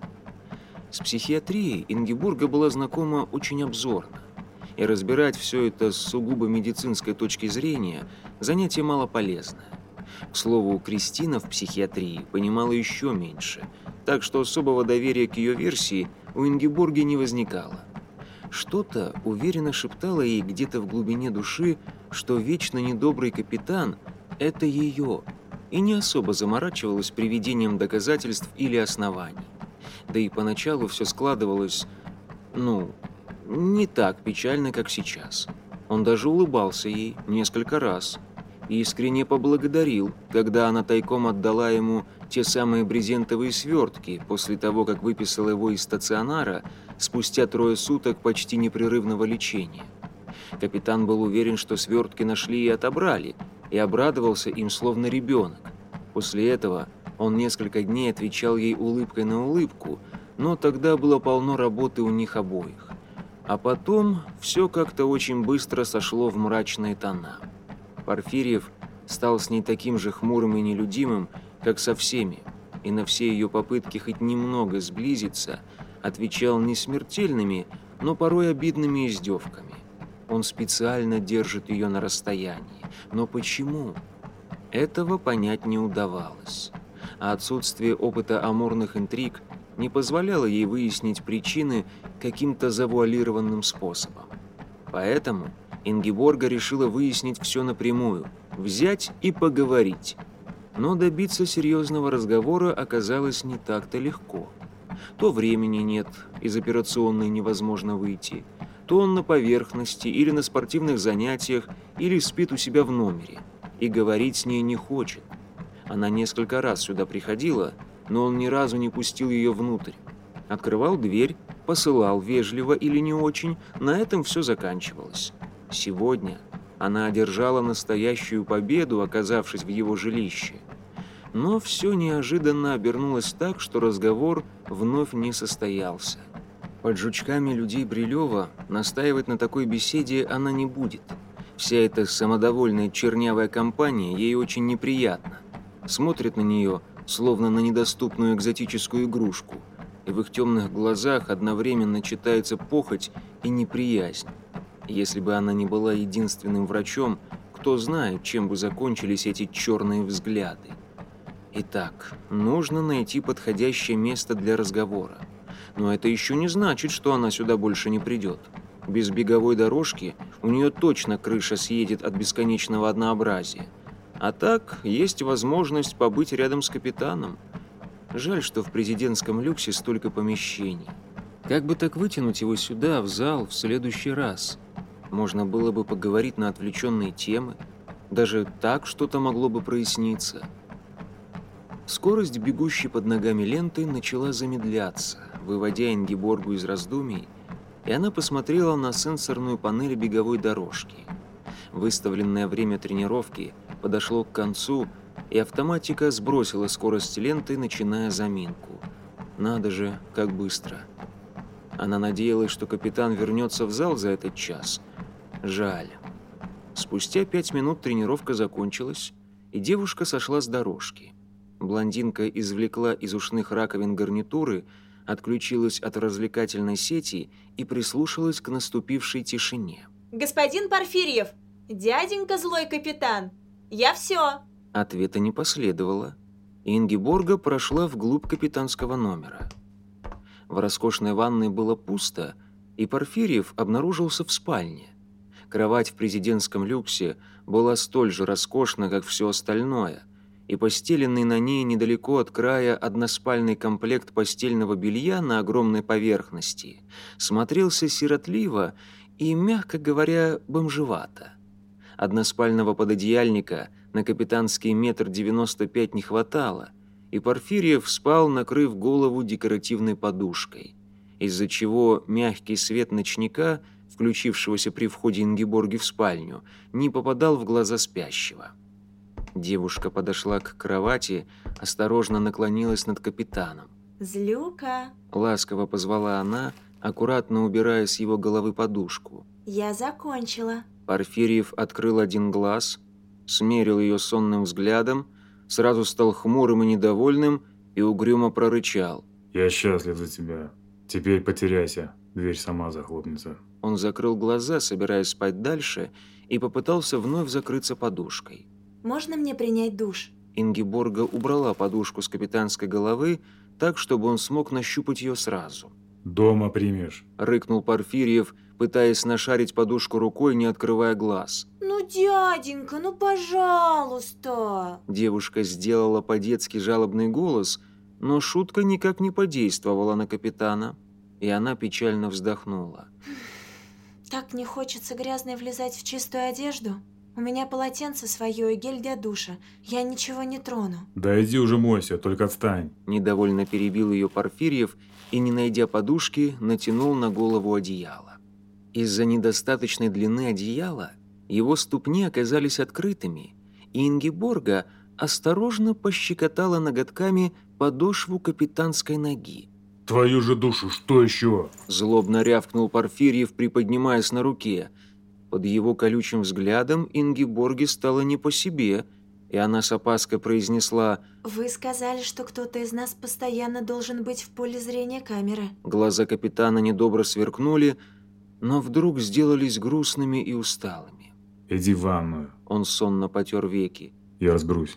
С психиатрией Ингеборга была знакома очень обзорно. И разбирать все это с сугубо медицинской точки зрения – занятие малополезное. К слову, Кристина в психиатрии понимала еще меньше, так что особого доверия к ее версии у Ингеборги не возникало. Что-то уверенно шептало ей где-то в глубине души, что вечно недобрый капитан – это ее, и не особо заморачивалась приведением доказательств или оснований. Да и поначалу все складывалось, ну, не так печально, как сейчас. Он даже улыбался ей несколько раз и искренне поблагодарил, когда она тайком отдала ему те самые брезентовые свертки после того, как выписала его из стационара спустя трое суток почти непрерывного лечения. Капитан был уверен, что свертки нашли и отобрали, и обрадовался им словно ребенок. После этого он несколько дней отвечал ей улыбкой на улыбку, но тогда было полно работы у них обоих. А потом все как-то очень быстро сошло в мрачные тона. Порфирьев стал с ней таким же хмурым и нелюдимым, как со всеми, и на все ее попытки хоть немного сблизиться отвечал не смертельными, но порой обидными издевками. Он специально держит ее на расстоянии. Но почему? Этого понять не удавалось. А отсутствие опыта амурных интриг не позволяло ей выяснить причины каким-то завуалированным способом. Поэтому Ингеборга решила выяснить все напрямую, взять и поговорить. Но добиться серьезного разговора оказалось не так-то легко. То времени нет, из операционной невозможно выйти, то он на поверхности или на спортивных занятиях, или спит у себя в номере. и говорить с ней не хочет. Она несколько раз сюда приходила, но он ни разу не пустил ее внутрь. Открывал дверь, посылал вежливо или не очень, на этом все заканчивалось. Сегодня она одержала настоящую победу, оказавшись в его жилище. Но все неожиданно обернулось так, что разговор вновь не состоялся. Под жучками людей Брилева настаивать на такой беседе она не будет. Вся эта самодовольная чернявая компания ей очень неприятна. Смотрит на нее, словно на недоступную экзотическую игрушку, и в их темных глазах одновременно читается похоть и неприязнь. Если бы она не была единственным врачом, кто знает, чем бы закончились эти черные взгляды. Итак, нужно найти подходящее место для разговора. Но это еще не значит, что она сюда больше не придет. Без беговой дорожки у нее точно крыша съедет от бесконечного однообразия. А так, есть возможность побыть рядом с капитаном. Жаль, что в президентском люксе столько помещений. Как бы так вытянуть его сюда, в зал, в следующий раз? Можно было бы поговорить на отвлеченные темы. Даже так что-то могло бы проясниться. Скорость, бегущей под ногами ленты, начала замедляться, выводя Ингеборгу из раздумий, и она посмотрела на сенсорную панель беговой дорожки. Выставленное время тренировки подошло к концу, и автоматика сбросила скорость ленты, начиная заминку. Надо же, как быстро. Она надеялась, что капитан вернется в зал за этот час. Жаль. Спустя пять минут тренировка закончилась, и девушка сошла с дорожки. Блондинка извлекла из ушных раковин гарнитуры, отключилась от развлекательной сети и прислушалась к наступившей тишине. Господин Порфирьев, дяденька злой капитан, я все. Ответа не последовало. Ингеборга прошла вглубь капитанского номера. В роскошной ванной было пусто, и Порфирьев обнаружился в спальне. Кровать в президентском люксе была столь же роскошна, как все остальное, и постеленный на ней недалеко от края односпальный комплект постельного белья на огромной поверхности смотрелся сиротливо и, мягко говоря, бомжевато. Односпального пододеяльника на капитанский метр девяносто пять не хватало, и Порфирьев спал, накрыв голову декоративной подушкой, из-за чего мягкий свет ночника, включившегося при входе Ингеборги в спальню, не попадал в глаза спящего. Девушка подошла к кровати, осторожно наклонилась над капитаном. «Злюка!» — ласково позвала она, аккуратно убирая с его головы подушку. «Я закончила». Порфирьев открыл один глаз, смерил ее сонным взглядом, сразу стал хмурым и недовольным и угрюмо прорычал. «Я счастлив за тебя. Теперь потеряйся, дверь сама захлопнется». Он закрыл глаза, собираясь спать дальше, и попытался вновь закрыться подушкой. «Можно мне принять душ?» Ингеборга убрала подушку с капитанской головы так, чтобы он смог нащупать ее сразу. «Дома примешь», — рыкнул Порфирьев, пытаясь нашарить подушку рукой, не открывая глаз. «Ну, дяденька, ну, пожалуйста!» Девушка сделала по-детски жалобный голос, но шутка никак не подействовала на капитана, и она печально вздохнула. «Так не хочется грязной влезать в чистую одежду. У меня полотенце свое и гель для душа. Я ничего не трону». «Да иди уже мойся, только отстань». Недовольно перебил ее Порфирьев и, не найдя подушки, натянул на голову одеяло. Из-за недостаточной длины одеяла его ступни оказались открытыми, и Ингеборга осторожно пощекотала ноготками подошву капитанской ноги. «Твою же душу, что еще?» Злобно рявкнул Порфирьев, приподнимаясь на руке. Под его колючим взглядом Ингеборге стало не по себе, и она с опаской произнесла: «Вы сказали, что кто-то из нас постоянно должен быть в поле зрения камеры». Глаза капитана недобро сверкнули, но вдруг сделались грустными и усталыми. «Иди в ванную». Он сонно потер веки. «Я разберусь».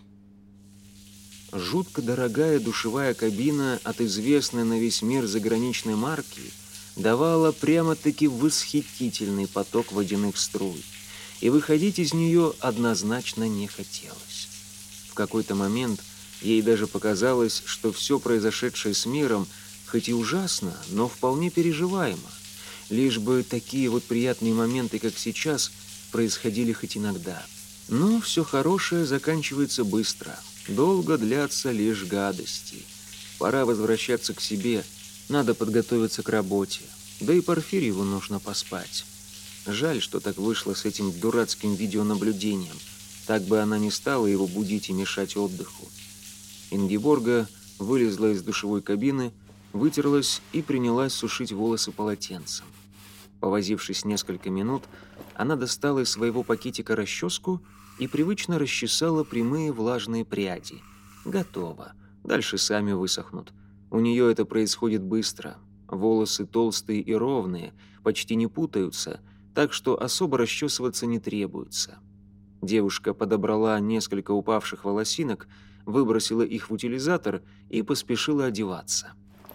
Жутко дорогая душевая кабина от известной на весь мир заграничной марки давала прямо-таки восхитительный поток водяных струй, и выходить из нее однозначно не хотелось. В какой-то момент ей даже показалось, что все произошедшее с миром, хоть и ужасно, но вполне переживаемо, лишь бы такие вот приятные моменты, как сейчас, происходили хоть иногда. Но все хорошее заканчивается быстро. Долго длятся лишь гадости. Пора возвращаться к себе. Надо подготовиться к работе. Да и Порфирьеву нужно поспать. Жаль, что так вышло с этим дурацким видеонаблюдением. Так бы она не стала его будить и мешать отдыху. Ингеборга вылезла из душевой кабины, вытерлась и принялась сушить волосы полотенцем. Повозившись несколько минут, она достала из своего пакетика расческу и привычно расчесала прямые влажные пряди. Готово. Дальше сами высохнут. У нее это происходит быстро. Волосы толстые и ровные, почти не путаются, так что особо расчесываться не требуется. Девушка подобрала несколько упавших волосинок, выбросила их в утилизатор и поспешила одеваться.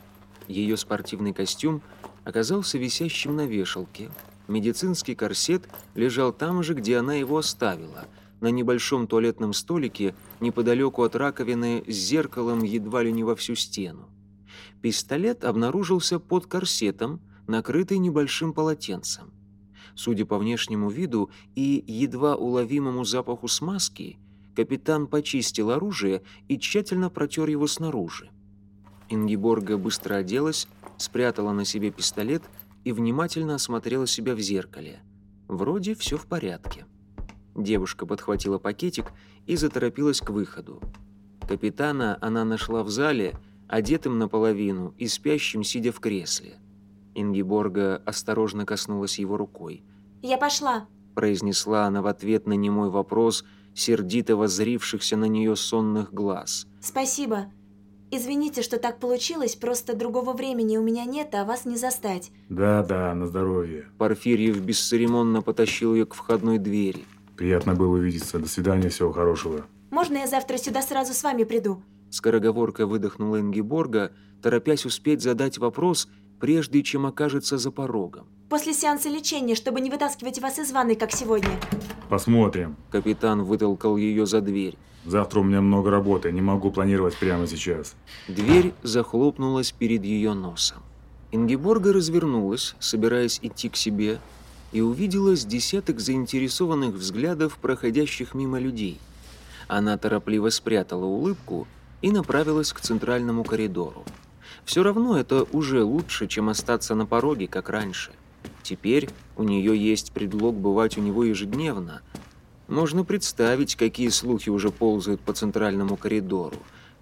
Ее спортивный костюм оказался висящим на вешалке. Медицинский корсет лежал там же, где она его оставила, на небольшом туалетном столике неподалеку от раковины с зеркалом едва ли не во всю стену. Пистолет обнаружился под корсетом, накрытый небольшим полотенцем. Судя по внешнему виду и едва уловимому запаху смазки, капитан почистил оружие и тщательно протер его снаружи. Ингеборга быстро оделась, спрятала на себе пистолет и внимательно осмотрела себя в зеркале. Вроде все в порядке. Девушка подхватила пакетик и заторопилась к выходу. Капитана она нашла в зале, одетым наполовину и спящим, сидя в кресле. Ингеборга осторожно коснулась его рукой. «Я пошла», – произнесла она в ответ на немой вопрос сердито воззрившихся на нее сонных глаз. «Спасибо. Извините, что так получилось, просто другого времени у меня нет, а вас не застать». Да-да, на здоровье. Порфирьев бесцеремонно потащил ее к входной двери. Приятно было увидеться. До свидания, всего хорошего. «Можно я завтра сюда сразу с вами приду?» Скороговоркой выдохнула Ингеборга, торопясь успеть задать вопрос, прежде чем окажется за порогом. «После сеанса лечения, чтобы не вытаскивать вас из ванной, как сегодня». Посмотрим. Капитан вытолкал ее за дверь. Завтра у меня много работы, не могу планировать прямо сейчас. Дверь захлопнулась перед ее носом. Ингеборга развернулась, собираясь идти к себе, и увидела с десяток заинтересованных взглядов проходящих мимо людей. Она торопливо спрятала улыбку и направилась к центральному коридору. Все равно это уже лучше, чем остаться на пороге, как раньше. Теперь у нее есть предлог бывать у него ежедневно. Можно представить, какие слухи уже ползают по центральному коридору.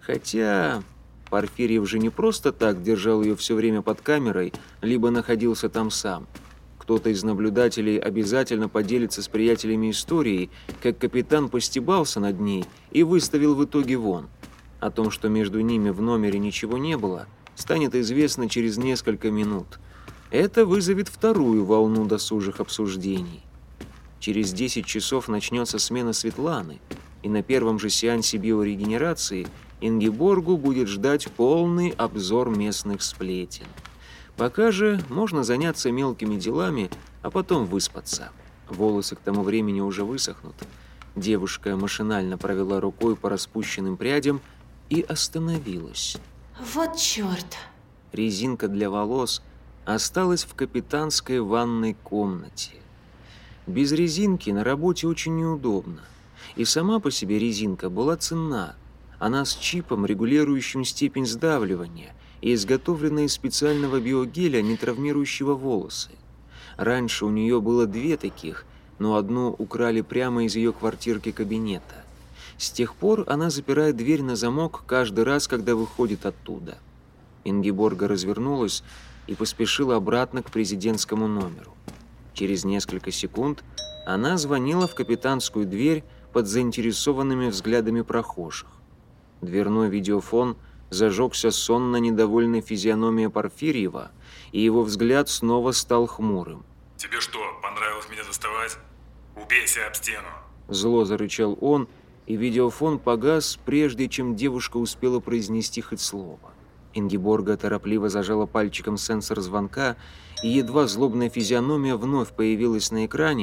Хотя Порфирьев же не просто так держал ее все время под камерой, либо находился там сам. Кто-то из наблюдателей обязательно поделится с приятелями историей, как капитан постебался над ней и выставил в итоге вон. О том, что между ними в номере ничего не было, станет известно через несколько минут. Это вызовет вторую волну досужих обсуждений. Через десять часов начнется смена Светланы, и на первом же сеансе биорегенерации Ингеборгу будет ждать полный обзор местных сплетен. Пока же можно заняться мелкими делами, а потом выспаться. Волосы к тому времени уже высохнут. Девушка машинально провела рукой по распущенным прядям и остановилась. «Вот черт!» Резинка для волос осталась в капитанской ванной комнате. Без резинки на работе очень неудобно. И сама по себе резинка была ценна. Она с чипом, регулирующим степень сдавливания, и изготовленная из специального биогеля, не травмирующего волосы. Раньше у нее было две таких, но одну украли прямо из ее квартирки-кабинета. С тех пор она запирает дверь на замок каждый раз, когда выходит оттуда. Ингеборга развернулась и поспешила обратно к президентскому номеру. Через несколько секунд она звонила в капитанскую дверь под заинтересованными взглядами прохожих. Дверной видеофон зажегся сонно недовольной физиономией Порфирьева, и его взгляд снова стал хмурым. «Тебе что, понравилось меня доставать? Убейся об стену!» Зло зарычал он, и видеофон погас, прежде чем девушка успела произнести хоть слово. Ингеборга торопливо зажала пальчиком сенсор звонка, и едва злобная физиономия вновь появилась на экране,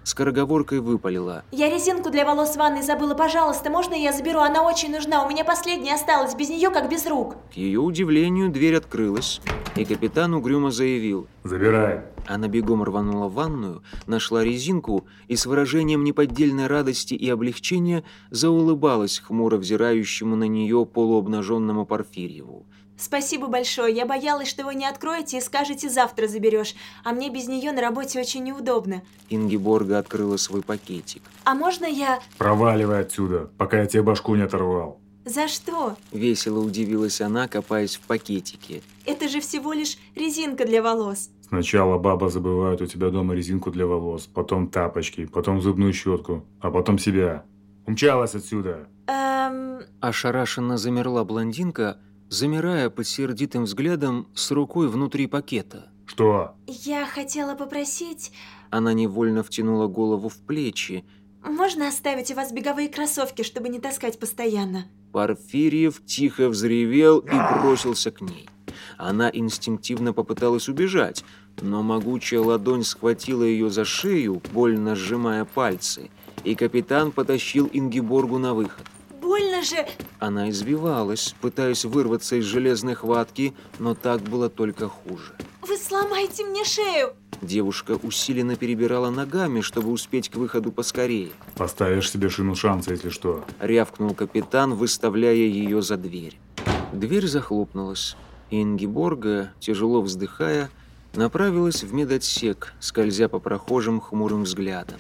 скороговоркой выпалила. Я резинку для волос в ванной забыла, пожалуйста, можно я заберу? Она очень нужна, у меня последняя осталась, без нее как без рук. К ее удивлению дверь открылась, и капитан угрюмо заявил. Забирай. Она бегом рванула в ванную, нашла резинку и с выражением неподдельной радости и облегчения заулыбалась хмуро взирающему на нее полуобнаженному Порфирьеву. Спасибо большое, я боялась, что вы не откроете и скажете завтра заберешь, а мне без нее на работе очень неудобно. Ингеборга открыла свой пакетик. А можно я... Проваливай отсюда, пока я тебе башку не оторвал. За что? Весело удивилась она, копаясь в пакетике. Это же всего лишь резинка для волос. Сначала баба забывает у тебя дома резинку для волос, потом тапочки, потом зубную щетку, а потом себя. Умчалась отсюда. Эм... Ошарашенно замерла блондинка, замирая под сердитым взглядом с рукой внутри пакета. Что? Я хотела попросить... Она невольно втянула голову в плечи. Можно оставить у вас беговые кроссовки, чтобы не таскать постоянно? Порфирьев тихо взревел и бросился к ней. Она инстинктивно попыталась убежать, но могучая ладонь схватила ее за шею, больно сжимая пальцы, и капитан потащил Ингеборгу на выход. Больно же! Она извивалась, пытаясь вырваться из железной хватки, но так было только хуже. Вы сломаете мне шею! Девушка усиленно перебирала ногами, чтобы успеть к выходу поскорее. Поставишь себе шину шанса, если что. Рявкнул капитан, выставляя ее за дверь. Дверь захлопнулась, и Ингеборга, тяжело вздыхая, направилась в медотсек, скользя по прохожим хмурым взглядом.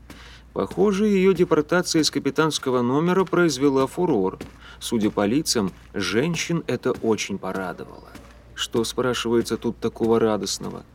Похоже, ее депортация из капитанского номера произвела фурор. Судя по лицам, женщин это очень порадовало. Что, спрашивается, тут такого радостного?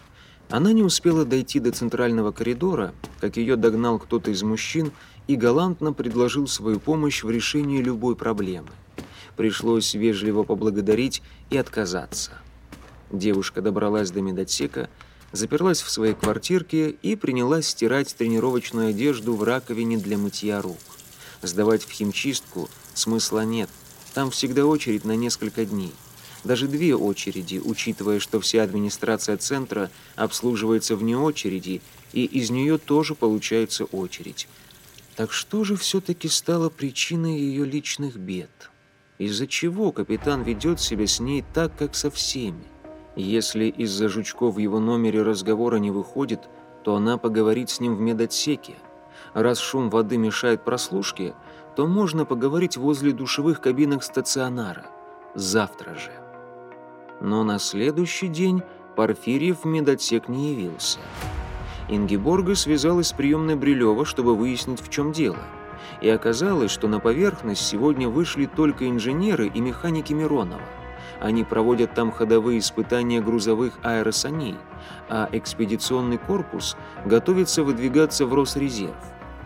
Она не успела дойти до центрального коридора, как ее догнал кто-то из мужчин и галантно предложил свою помощь в решении любой проблемы. Пришлось вежливо поблагодарить и отказаться. Девушка добралась до медотсека, заперлась в своей квартирке и принялась стирать тренировочную одежду в раковине для мытья рук. Сдавать в химчистку смысла нет, там всегда очередь на несколько дней. Даже две очереди, учитывая, что вся администрация центра обслуживается вне очереди, и из нее тоже получается очередь. Так что же все-таки стало причиной ее личных бед? Из-за чего капитан ведет себя с ней так, как со всеми? Если из-за жучков в его номере разговора не выходит, то она поговорит с ним в медотсеке. Раз шум воды мешает прослушке, то можно поговорить возле душевых кабинок стационара. Завтра же. Но на следующий день Порфирьев в медотсек не явился. Ингеборга связалась с приемной Брилева, чтобы выяснить, в чем дело. И оказалось, что на поверхность сегодня вышли только инженеры и механики Миронова. Они проводят там ходовые испытания грузовых аэросаней, а экспедиционный корпус готовится выдвигаться в Росрезерв.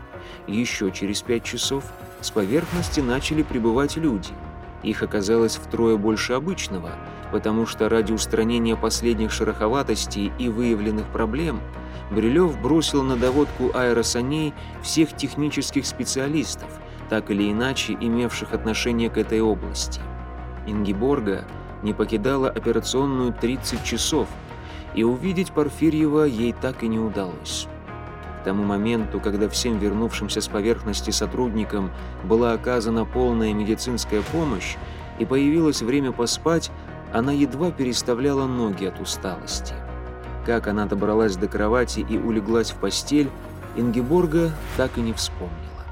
Еще через пять часов с поверхности начали прибывать люди. Их оказалось втрое больше обычного, потому что ради устранения последних шероховатостей и выявленных проблем Брилев бросил на доводку аэросаней всех технических специалистов, так или иначе имевших отношение к этой области. Ингеборга не покидала операционную тридцать часов, и увидеть Порфирьева ей так и не удалось. К тому моменту, когда всем вернувшимся с поверхности сотрудникам была оказана полная медицинская помощь и появилось время поспать, она едва переставляла ноги от усталости. Как она добралась до кровати и улеглась в постель, Ингеборга так и не вспомнила.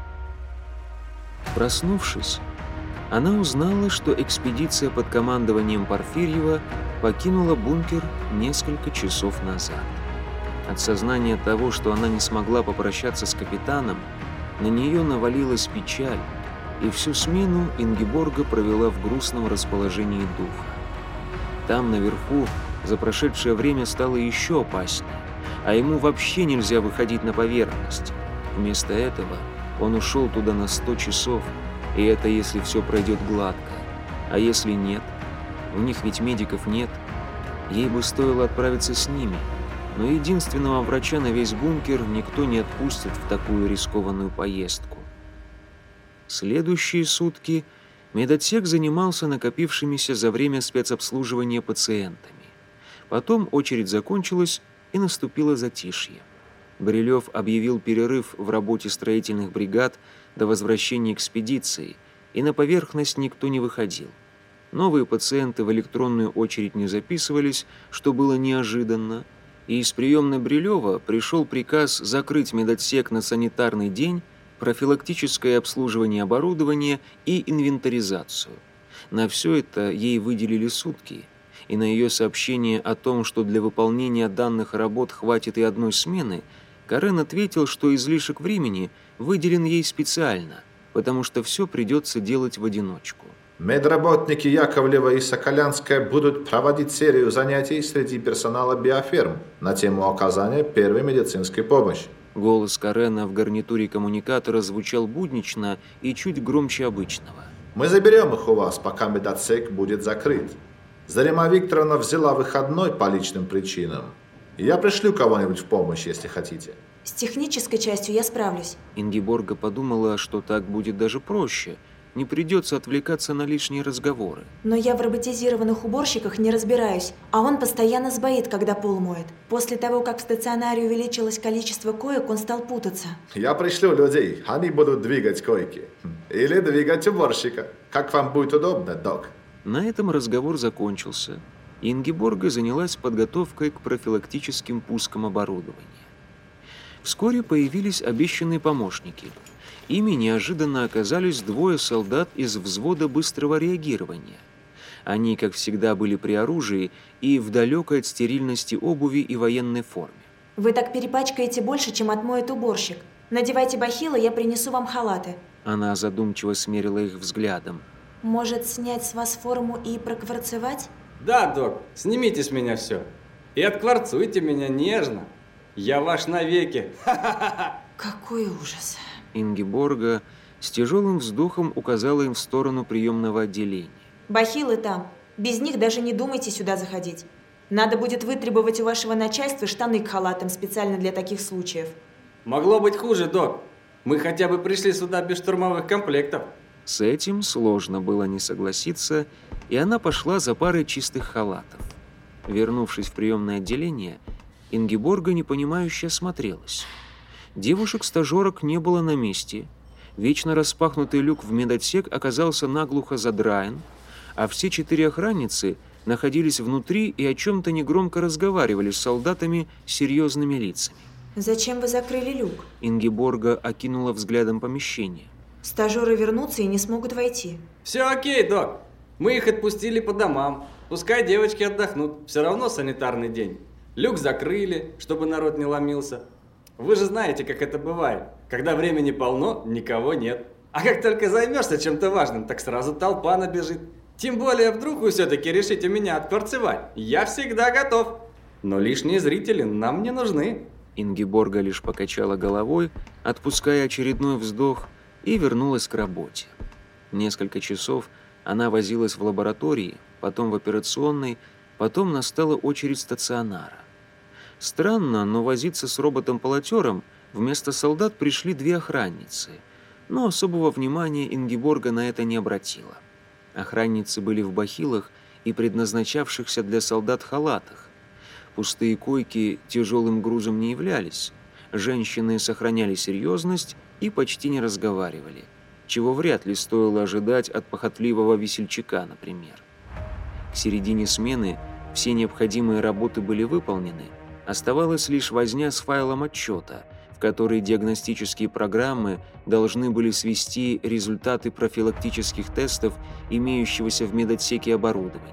Проснувшись, она узнала, что экспедиция под командованием Порфирьева покинула бункер несколько часов назад. От сознания того, что она не смогла попрощаться с капитаном, на нее навалилась печаль, и всю смену Ингеборга провела в грустном расположении духа. Там, наверху, за прошедшее время стало еще опаснее, а ему вообще нельзя выходить на поверхность. Вместо этого он ушел туда на сто часов, и это если все пройдет гладко. А если нет? У них ведь медиков нет. Ей бы стоило отправиться с ними, но единственного врача на весь бункер никто не отпустит в такую рискованную поездку. Следующие сутки медотсек занимался накопившимися за время спецобслуживания пациентами. Потом очередь закончилась, и наступило затишье. Брилев объявил перерыв в работе строительных бригад до возвращения экспедиции, и на поверхность никто не выходил. Новые пациенты в электронную очередь не записывались, что было неожиданно, и из приемной Брилева пришел приказ закрыть медотсек на санитарный день, профилактическое обслуживание оборудования и инвентаризацию. На все это ей выделили сутки, и на ее сообщение о том, что для выполнения данных работ хватит и одной смены, Карен ответил, что излишек времени выделен ей специально, потому что все придется делать в одиночку. Медработники Яковлева и Соколянская будут проводить серию занятий среди персонала биоферм на тему оказания первой медицинской помощи. Голос Карена в гарнитуре коммуникатора звучал буднично и чуть громче обычного. Мы заберем их у вас, пока медотсек будет закрыт. Зарима Викторовна взяла выходной по личным причинам. Я пришлю кого-нибудь в помощь, если хотите. С технической частью я справлюсь. Ингеборга подумала, что так будет даже проще. Не придется отвлекаться на лишние разговоры. Но я в роботизированных уборщиках не разбираюсь, а он постоянно сбоит, когда пол моет. После того, как в стационаре увеличилось количество коек, он стал путаться. Я пришлю людей, они будут двигать койки. Или двигать уборщика. Как вам будет удобно, док? На этом разговор закончился. Ингеборга занялась подготовкой к профилактическим пускам оборудования. Вскоре появились обещанные помощники. Ими неожиданно оказались двое солдат из взвода быстрого реагирования. Они, как всегда, были при оружии и в далекой от стерильности обуви и военной форме. Вы так перепачкаете больше, чем отмоет уборщик. Надевайте бахилы, я принесу вам халаты. Она задумчиво смерила их взглядом. Может, снять с вас форму и прокварцевать? Да, док, снимите с меня все. И откварцуйте меня нежно. Я ваш навеки. Какой ужас. Ингеборга с тяжелым вздохом указала им в сторону приемного отделения. Бахилы там. Без них даже не думайте сюда заходить. Надо будет вытребовать у вашего начальства штаны к халатам специально для таких случаев. Могло быть хуже, док. Мы хотя бы пришли сюда без штурмовых комплектов. С этим сложно было не согласиться, и она пошла за парой чистых халатов. Вернувшись в приемное отделение, Ингеборга непонимающе осмотрелась. Девушек-стажерок не было на месте. Вечно распахнутый люк в медотсек оказался наглухо задраен, а все четыре охранницы находились внутри и о чем-то негромко разговаривали с солдатами с серьезными лицами. Зачем вы закрыли люк? Ингеборга окинула взглядом помещение. Стажеры вернутся и не смогут войти. Все окей, док. Мы их отпустили по домам. Пускай девочки отдохнут. Все равно санитарный день. Люк закрыли, чтобы народ не ломился. Вы же знаете, как это бывает. Когда времени полно, никого нет. А как только займешься чем-то важным, так сразу толпа набежит. Тем более, вдруг вы все-таки решите меня откварцевать. Я всегда готов. Но лишние зрители нам не нужны. Ингеборга лишь покачала головой, отпуская очередной вздох, и вернулась к работе. Несколько часов она возилась в лаборатории, потом в операционной, потом настала очередь стационара. Странно, но возиться с роботом-полотером вместо солдат пришли две охранницы, но особого внимания Ингеборга на это не обратила. Охранницы были в бахилах и предназначавшихся для солдат халатах. Пустые койки тяжелым грузом не являлись. Женщины сохраняли серьезность и почти не разговаривали, чего вряд ли стоило ожидать от похотливого весельчака, например. К середине смены все необходимые работы были выполнены, оставалась лишь возня с файлом отчета, в который диагностические программы должны были свести результаты профилактических тестов, имеющегося в медотсеке оборудования.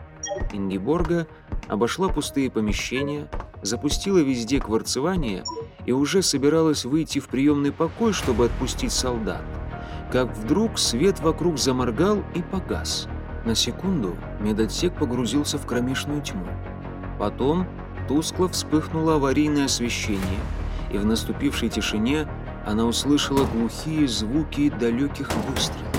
Ингеборга обошла пустые помещения, запустила везде кварцевание и уже собиралась выйти в приемный покой, чтобы отпустить солдат, как вдруг свет вокруг заморгал и погас. На секунду медотсек погрузился в кромешную тьму. Потом тускло вспыхнуло аварийное освещение, и в наступившей тишине она услышала глухие звуки далеких выстрелов.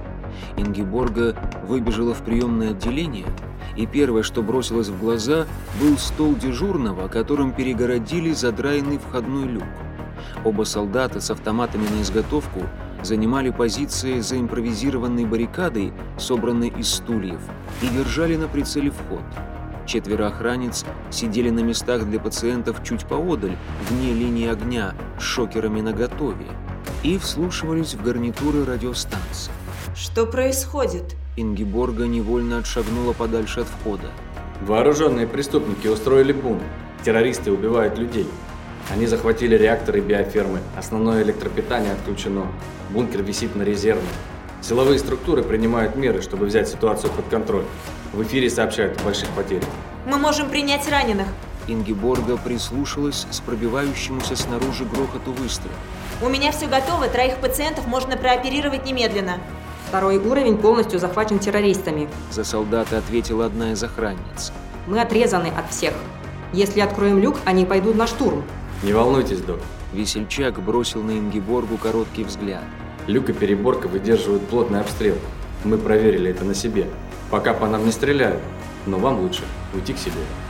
Ингеборга выбежала в приемное отделение, и первое, что бросилось в глаза, был стол дежурного, которым перегородили задраенный входной люк. Оба солдата с автоматами на изготовку занимали позиции за импровизированной баррикадой, собранной из стульев, и держали на прицеле вход. Четверо охранниц сидели на местах для пациентов чуть поодаль, вне линии огня, с шокерами наготове, и вслушивались в гарнитуры радиостанции. Что происходит? Ингеборга невольно отшагнула подальше от входа. Вооруженные преступники устроили бунт. Террористы убивают людей. Они захватили реакторы биофермы. Основное электропитание отключено. Бункер висит на резерве. Силовые структуры принимают меры, чтобы взять ситуацию под контроль. В эфире сообщают о больших потерях. Мы можем принять раненых. Ингеборга прислушалась к пробивающемуся снаружи грохоту выстрела. У меня все готово, троих пациентов можно прооперировать немедленно. Второй уровень полностью захвачен террористами. За солдата ответила одна из охранниц. Мы отрезаны от всех. Если откроем люк, они пойдут на штурм. Не волнуйтесь, док. Весельчак бросил на Ингеборгу короткий взгляд. Люк и переборка выдерживают плотный обстрел. Мы проверили это на себе. Пока по нам не стреляют, но вам лучше уйти к себе.